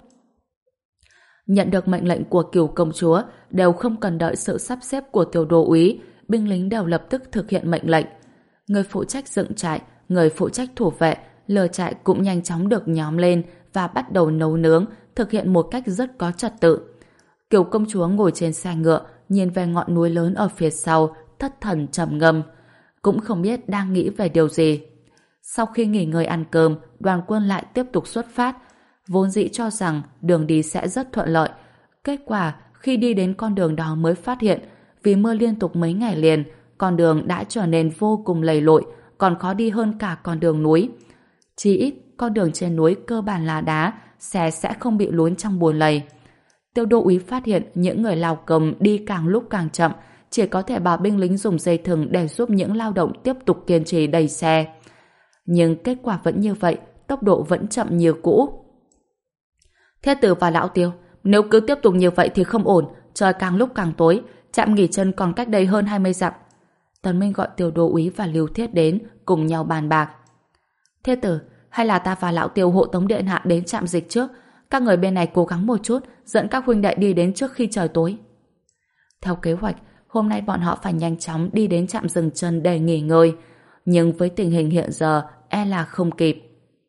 Nhận được mệnh lệnh của Cửu công chúa đều không cần đợi sự sắp xếp của Tiêu đô úy, binh lính đều lập tức thực hiện mệnh lệnh. Người phụ trách dựng trại, người phụ trách thủ vệ, lều trại cũng nhanh chóng được nhóm lên và bắt đầu nấu nướng, thực hiện một cách rất có trật tự. Cửu công chúa ngồi trên xe ngựa, nhìn về ngọn núi lớn ở phía sau, thất thần trầm ngâm, cũng không biết đang nghĩ về điều gì. Sau khi nghỉ ngơi ăn cơm, đoàn quân lại tiếp tục xuất phát. Vốn dĩ cho rằng đường đi sẽ rất thuận lợi. Kết quả, khi đi đến con đường đó mới phát hiện, vì mưa liên tục mấy ngày liền, con đường đã trở nên vô cùng lầy lội, còn khó đi hơn cả con đường núi. Chỉ ít, con đường trên núi cơ bản là đá, xe sẽ không bị lún trong bùn lầy. Tiêu đô úy phát hiện những người lao công đi càng lúc càng chậm, chỉ có thể bảo binh lính dùng dây thừng để giúp những lao động tiếp tục kiên trì đẩy xe. Nhưng kết quả vẫn như vậy, tốc độ vẫn chậm như cũ. Thế tử và lão Tiêu, nếu cứ tiếp tục như vậy thì không ổn, trời càng lúc càng tối, trạm nghỉ chân còn cách đây hơn hai mươi dặm. Tần Minh gọi Tiêu đô úy và Lưu Thiết đến, cùng nhau bàn bạc. Thế tử, hay là ta và lão Tiêu hộ tống điện hạ đến trạm dịch trước, các người bên này cố gắng một chút, dẫn các huynh đệ đi đến trước khi trời tối. Theo kế hoạch, hôm nay bọn họ phải nhanh chóng đi đến trạm dừng chân để nghỉ ngơi, nhưng với tình hình hiện giờ e là không kịp.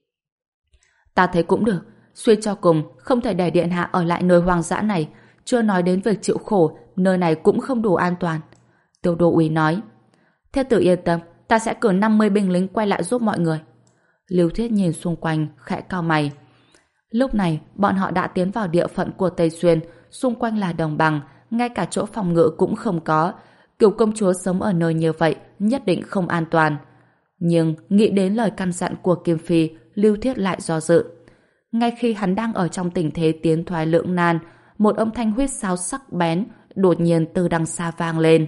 Ta thấy cũng được, suy cho cùng không thể để điện hạ ở lại nơi hoang dã này, chưa nói đến việc chịu khổ, nơi này cũng không đủ an toàn. Tiêu đô úy nói. Thế tử yên tâm, ta sẽ cử năm mươi binh lính quay lại giúp mọi người. Lưu Thiết nhìn xung quanh, khẽ cau mày. Lúc này, bọn họ đã tiến vào địa phận của Tây Xuyên, xung quanh là đồng bằng, ngay cả chỗ phòng ngự cũng không có. Cửu công chúa sống ở nơi như vậy, nhất định không an toàn. Nhưng, nghĩ đến lời căn dặn của Kim Phi, Lưu Thiết lại do dự. Ngay khi hắn đang ở trong tình thế tiến thoái lưỡng nan, một âm thanh huýt sáo sắc bén đột nhiên từ đằng xa vang lên.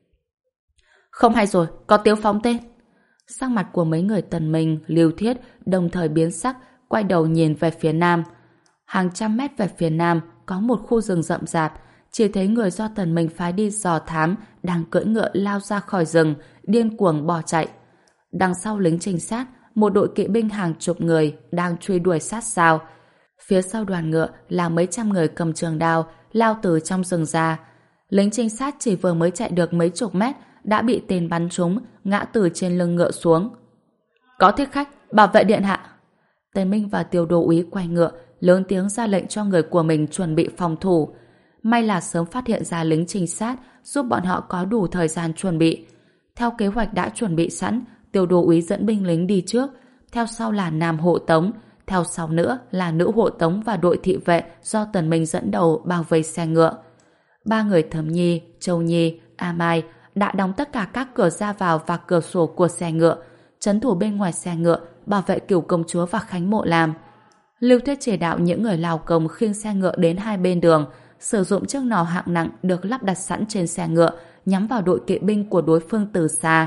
Không hay rồi, có tiếng phóng tên. Sắc mặt của mấy người Tần Minh, Lưu Thiết đồng thời biến sắc, quay đầu nhìn về phía nam. Hàng trăm mét về phía nam có một khu rừng rậm rạp, chỉ thấy người do Tần Minh phái đi dò thám đang cưỡi ngựa lao ra khỏi rừng, điên cuồng bỏ chạy. Đằng sau lính trinh sát, một đội kỵ binh hàng chục người đang truy đuổi sát sao. Phía sau đoàn ngựa là mấy trăm người cầm trường đao lao từ trong rừng ra. Lính trinh sát chỉ vừa mới chạy được mấy chục mét đã bị tên bắn trúng, ngã từ trên lưng ngựa xuống. Có thích khách, bảo vệ điện hạ. Tề Minh và Tiêu đô úy quay ngựa, lớn tiếng ra lệnh cho người của mình chuẩn bị phòng thủ. May là sớm phát hiện ra lính trinh sát, giúp bọn họ có đủ thời gian chuẩn bị. Theo kế hoạch đã chuẩn bị sẵn, Tiêu đô úy dẫn binh lính đi trước, theo sau là nam hộ tống, theo sau nữa là nữ hộ tống và đội thị vệ do Tần Minh dẫn đầu bao vây xe ngựa. Ba người Thẩm Nhi, Châu Nhi, A Mai đã đóng tất cả các cửa ra vào và cửa sổ của xe ngựa, trấn thủ bên ngoài xe ngựa, bảo vệ Cửu công chúa và Khánh Mộ Lam. Lưu Tuyết chỉ đạo những người lao công khiêng xe ngựa đến hai bên đường, sử dụng chiếc nỏ hạng nặng được lắp đặt sẵn trên xe ngựa, nhắm vào đội kỵ binh của đối phương từ xa.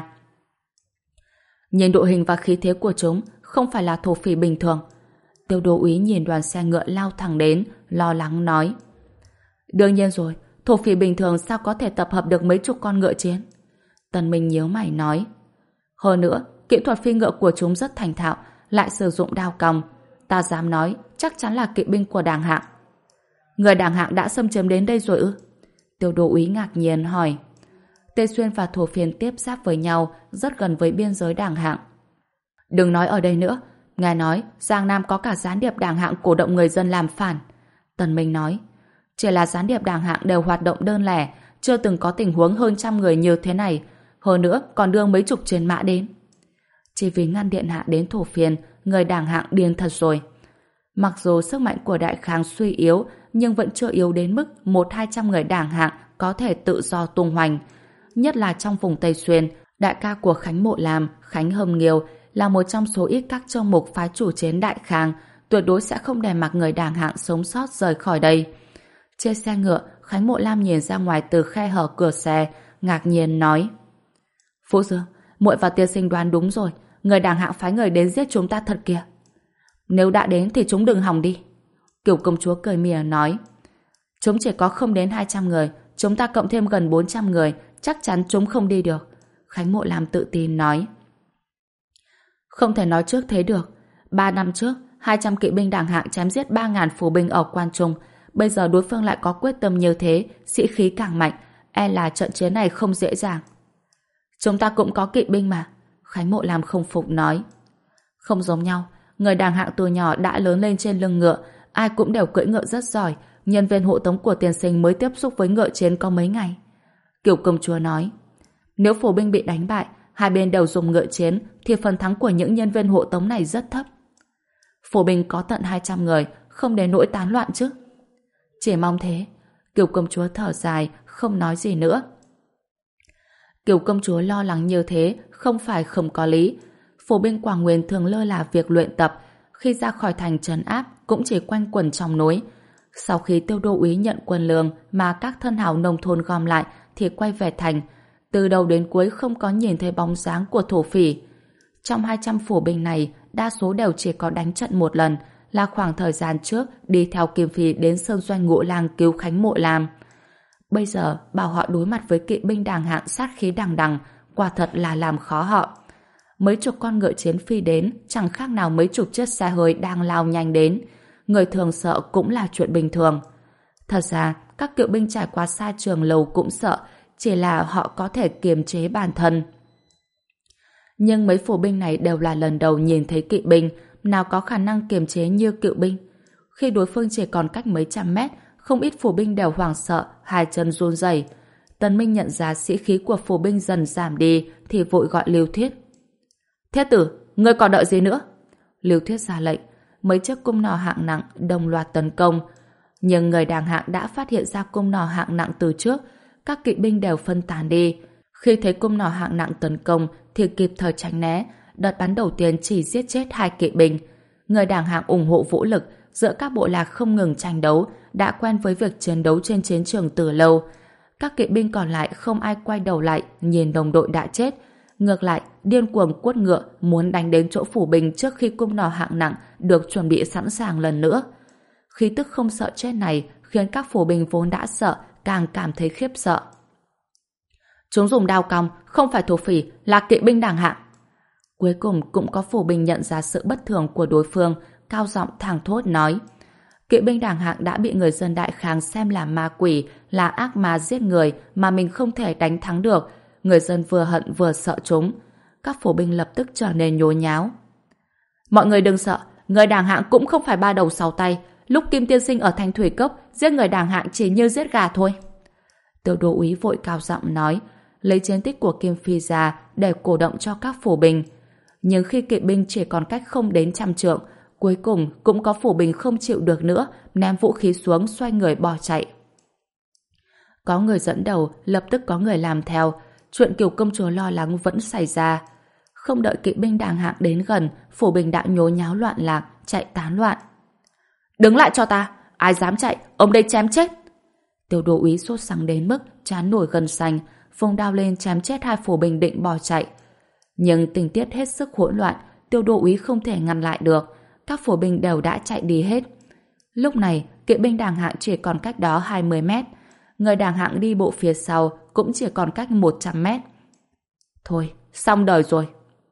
Nhìn đội hình và khí thế của chúng, không phải là thổ phỉ bình thường. Tiêu đô úy nhìn đoàn xe ngựa lao thẳng đến, lo lắng nói: đương nhiên rồi, thổ phỉ bình thường sao có thể tập hợp được mấy chục con ngựa chiến? Tần Minh nhíu mày nói: hơn nữa, kỹ thuật phi ngựa của chúng rất thành thạo, lại sử dụng đao còng. Ta dám nói, chắc chắn là kỵ binh của Đàng Hạng. Người Đàng Hạng đã xâm chiếm đến đây rồi ư? Tiêu đô úy ngạc nhiên hỏi. Tây Xuyên và Thổ Phiên tiếp giáp với nhau, rất gần với biên giới Đàng Hạng. Đừng nói ở đây nữa, nghe nói Giang Nam có cả gián điệp Đàng Hạng cổ động người dân làm phản. Tần Minh nói, chỉ là gián điệp Đàng Hạng đều hoạt động đơn lẻ, chưa từng có tình huống hơn trăm người như thế này, hơn nữa còn đưa mấy chục chiến mã đến. Chỉ vì ngăn điện hạ đến Thổ Phiên, người Đàng Hạng điên thật rồi. Mặc dù sức mạnh của Đại Khang suy yếu, nhưng vẫn chưa yếu đến mức một hai trăm người Đàng Hạng có thể tự do tung hoành. Nhất là trong vùng Tây Xuyên, đại ca của Khánh Mộ Lam, Khánh Hâm Nghiêu là một trong số ít các châu mục phái chủ chiến Đại Khang, tuyệt đối sẽ không để mặc người Đàng Hạng sống sót rời khỏi đây. Trên xe ngựa, Khánh Mộ Lam nhìn ra ngoài từ khe hở cửa xe, ngạc nhiên nói: Phú Dương, muội và tiên sinh đoán đúng rồi, người Đàng Hạng phái người đến giết chúng ta thật kìa. Nếu đã đến thì chúng đừng hòng đi. Cửu công chúa cười mỉa nói: Chúng chỉ có không đến hai trăm người, chúng ta cộng thêm gần bốn trăm người, chắc chắn chúng không đi được. Khánh Mộ Lam tự tin nói. Không thể nói trước thế được. Ba năm trước, hai trăm kỵ binh Đàng Hạng chém giết ba ngàn phủ binh ở Quan Trung. Bây giờ đối phương lại có quyết tâm như thế, sĩ khí càng mạnh, e là trận chiến này không dễ dàng. Chúng ta cũng có kỵ binh mà. Khánh Mộ Lam không phục nói. Không giống nhau, người Đàng Hạng từ nhỏ đã lớn lên trên lưng ngựa, ai cũng đều cưỡi ngựa rất giỏi, nhân viên hộ tống của tiên sinh mới tiếp xúc với ngựa chiến có mấy ngày. Cửu công chúa nói, nếu phủ binh bị đánh bại, hai bên đều dùng ngựa chiến, thì phần thắng của những nhân viên hộ tống này rất thấp. Phủ binh có tận hai trăm người, không đến nỗi tán loạn chứ. Chỉ mong thế. Cửu công chúa thở dài, không nói gì nữa. Cửu công chúa lo lắng như thế, không phải không có lý. Phủ binh Quảng Nguyên thường lơ là việc luyện tập, khi ra khỏi thành trấn áp cũng chỉ quanh quẩn trong núi. Sau khi Tiêu đô úy nhận quân lương mà các thân hào nông thôn gom lại thì quay về thành, từ đầu đến cuối không có nhìn thấy bóng dáng của thổ phỉ. Trong hai trăm phủ binh này, đa số đều chỉ có đánh trận một lần, là khoảng thời gian trước đi theo Kim Phi đến Sơn Doanh Ngũ Lang cứu Khánh Mộ Lam. Bây giờ bảo họ đối mặt với kỵ binh Đàng Hạng sát khí đằng đằng, quả thật là làm khó họ. Mấy chục con ngựa chiến phi đến, chẳng khác nào mấy chục chiếc xe hơi đang lao nhanh đến. Người thường sợ cũng là chuyện bình thường. Thật ra, các cựu binh trải qua xa trường lâu cũng sợ, chỉ là họ có thể kiềm chế bản thân. Nhưng mấy phủ binh này đều là lần đầu nhìn thấy kỵ binh, nào có khả năng kiềm chế như cựu binh. Khi đối phương chỉ còn cách mấy trăm mét, không ít phủ binh đều hoảng sợ, hai chân run rẩy. Tần Minh nhận ra sĩ khí của phủ binh dần giảm đi, thì vội gọi Lưu Thiết. Thiết tử, ngươi còn đợi gì nữa? Lưu Thiết ra lệnh, mấy chiếc cung nỏ hạng nặng đồng loạt tấn công. Nhưng người Đàng Hạng đã phát hiện ra cung nỏ hạng nặng từ trước, các kỵ binh đều phân tán đi. Khi thấy cung nỏ hạng nặng tấn công thì kịp thời tránh né, đợt bắn đầu tiên chỉ giết chết hai kỵ binh. Người Đàng Hạng ủng hộ vũ lực, giữa các bộ lạc không ngừng tranh đấu, đã quen với việc chiến đấu trên chiến trường từ lâu. Các kỵ binh còn lại không ai quay đầu lại nhìn đồng đội đã chết, ngược lại điên cuồng quất ngựa muốn đánh đến chỗ phủ binh trước khi cung nỏ hạng nặng được chuẩn bị sẵn sàng lần nữa. Khí tức không sợ chết này khiến các phủ binh vốn đã sợ càng cảm thấy khiếp sợ. Chúng dùng đao cong, không phải thổ phỉ, là kỵ binh Đàng Hạng. Cuối cùng cũng có phủ binh nhận ra sự bất thường của đối phương, cao giọng thảng thốt nói: kỵ binh Đàng Hạng đã bị người dân Đại Khang xem là ma quỷ, là ác ma giết người mà mình không thể đánh thắng được. Người dân vừa hận vừa sợ chúng. Các phủ binh lập tức trở nên nhốn nháo. Mọi người đừng sợ, người Đàng Hạng cũng không phải ba đầu sáu tay, lúc Kim tiên sinh ở thành thủy cốc giết người đàng hạng chỉ như giết gà thôi. Tiêu đô úy vội cao giọng nói, lấy chiến tích của Kim Phi ra để cổ động cho các phủ binh. Nhưng khi kỵ binh chỉ còn cách không đến trăm trượng, cuối cùng cũng có phủ binh không chịu được nữa, ném vũ khí xuống xoay người bỏ chạy. Có người dẫn đầu, lập tức có người làm theo. Chuyện Kiều công chúa lo lắng vẫn xảy ra. Không đợi kỵ binh đàng hạng đến gần, phủ binh đã nhố nháo loạn lạc, chạy tán loạn. Đứng lại cho ta! Ai dám chạy, ông đây chém chết! Tiêu đô úy sốt sắng đến mức trán nổi gân xanh, vung đao lên chém chết hai phủ binh định bỏ chạy. Nhưng tình tiết hết sức hỗn loạn, Tiêu đô úy không thể ngăn lại được. Các phủ binh đều đã chạy đi hết. Lúc này, kỵ binh đàng hạng chỉ còn cách đó hai mươi mét. Người đàng hạng đi bộ phía sau cũng chỉ còn cách một trăm mét. Thôi, xong đời rồi.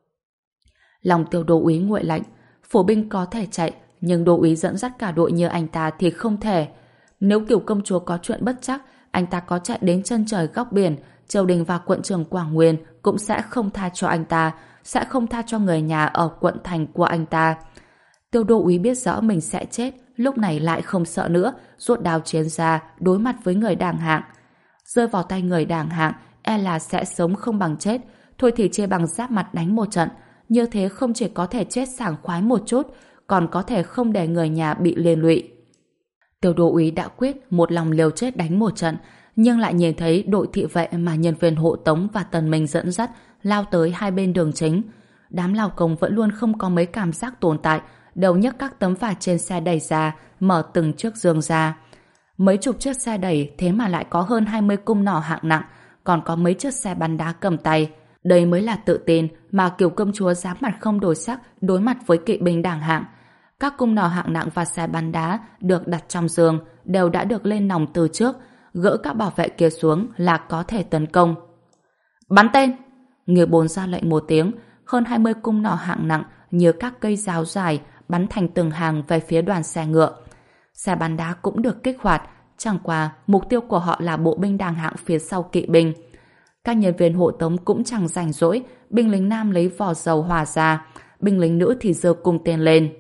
Lòng Tiêu đô úy nguội lạnh. Phủ binh có thể chạy, nhưng đô úy dẫn dắt cả đội như anh ta thì không thể. Nếu Kiều công chúa có chuyện bất trắc, anh ta có chạy đến chân trời góc biển, triều đình và quận trưởng Quảng Nguyên cũng sẽ không tha cho anh ta, sẽ không tha cho người nhà ở quận thành của anh ta. Tiêu đô úy biết rõ mình sẽ chết, lúc này lại không sợ nữa, rút đao chiến ra, đối mặt với người đàng hạng. Rơi vào tay người đàng hạng, e là sẽ sống không bằng chết, thôi thì chia bằng giáp mặt đánh một trận. Như thế không chỉ có thể chết sảng khoái một chút, còn có thể không để người nhà bị liên lụy. Tiêu đô úy đã quyết một lòng liều chết đánh một trận, nhưng lại nhìn thấy đội thị vệ mà nhân viên hộ tống và Tần Minh dẫn dắt lao tới hai bên đường chính. Đám lao công vẫn luôn không có mấy cảm giác tồn tại, đầu nhấc các tấm vải trên xe đẩy ra, mở từng chiếc giường ra. Mấy chục chiếc xe đẩy thế mà lại có hơn hai mươi cung nỏ hạng nặng, còn có mấy chiếc xe bắn đá cầm tay. Đây mới là tự tin mà Kiều công chúa dám mặt không đổi sắc đối mặt với kỵ binh đàng hạng. Các cung nỏ hạng nặng và xe bắn đá được đặt trong giường đều đã được lên nòng từ trước, gỡ các bảo vệ kia xuống là có thể tấn công. Bắn tên! Người bồn ra lệnh một tiếng, hơn hai mươi cung nỏ hạng nặng như các cây giáo dài bắn thành từng hàng về phía đoàn xe ngựa. Xe bắn đá cũng được kích hoạt, chẳng qua mục tiêu của họ là bộ binh đàng hạng phía sau kỵ binh. Các nhân viên hộ tống cũng chẳng rảnh rỗi, binh lính nam lấy vỏ dầu hỏa ra, binh lính nữ thì giơ cung tên lên.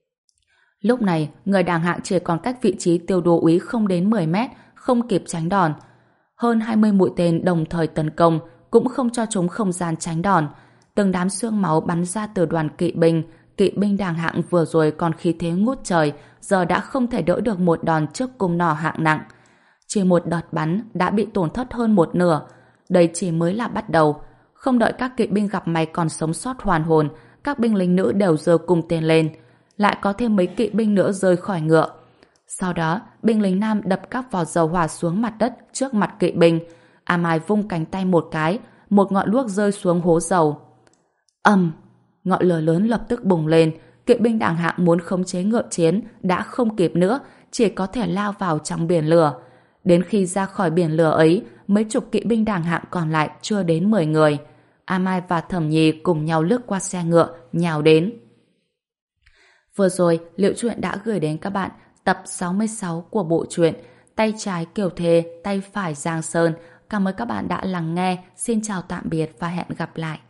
Lúc này, người đàng hạng chỉ còn cách vị trí Tiêu đô úy không đến mười mét, không kịp tránh đòn. Hơn hai mươi mũi tên đồng thời tấn công, cũng không cho chúng không gian tránh đòn. Từng đám xương máu bắn ra từ đoàn kỵ binh, kỵ binh đàng hạng vừa rồi còn khí thế ngút trời, giờ đã không thể đỡ được một đòn trước cung nỏ hạng nặng. Chỉ một đợt bắn đã bị tổn thất hơn một nửa. Đây chỉ mới là bắt đầu. Không đợi các kỵ binh gặp may còn sống sót hoàn hồn, các binh lính nữ đều giơ cung tên lên. Lại có thêm mấy kỵ binh nữa rơi khỏi ngựa. Sau đó, binh lính nam đập các vỏ dầu hỏa xuống mặt đất trước mặt kỵ binh. A Mai vung cánh tay một cái, một ngọn đuốc rơi xuống hố dầu. Ầm! Ngọn lửa lớn lập tức bùng lên. Kỵ binh đàng hạng muốn khống chế ngựa chiến đã không kịp nữa, chỉ có thể lao vào trong biển lửa. Đến khi ra khỏi biển lửa ấy, mấy chục kỵ binh đàng hạng còn lại chưa đến mười người. A Mai và Thẩm Nhi cùng nhau lướt qua xe ngựa, nhào đến. Vừa rồi, Liệu Truyện đã gửi đến các bạn tập sáu mươi sáu của bộ truyện Tay trái Kiều Thê, tay phải Giang Sơn. Cảm ơn các bạn đã lắng nghe. Xin chào tạm biệt và hẹn gặp lại.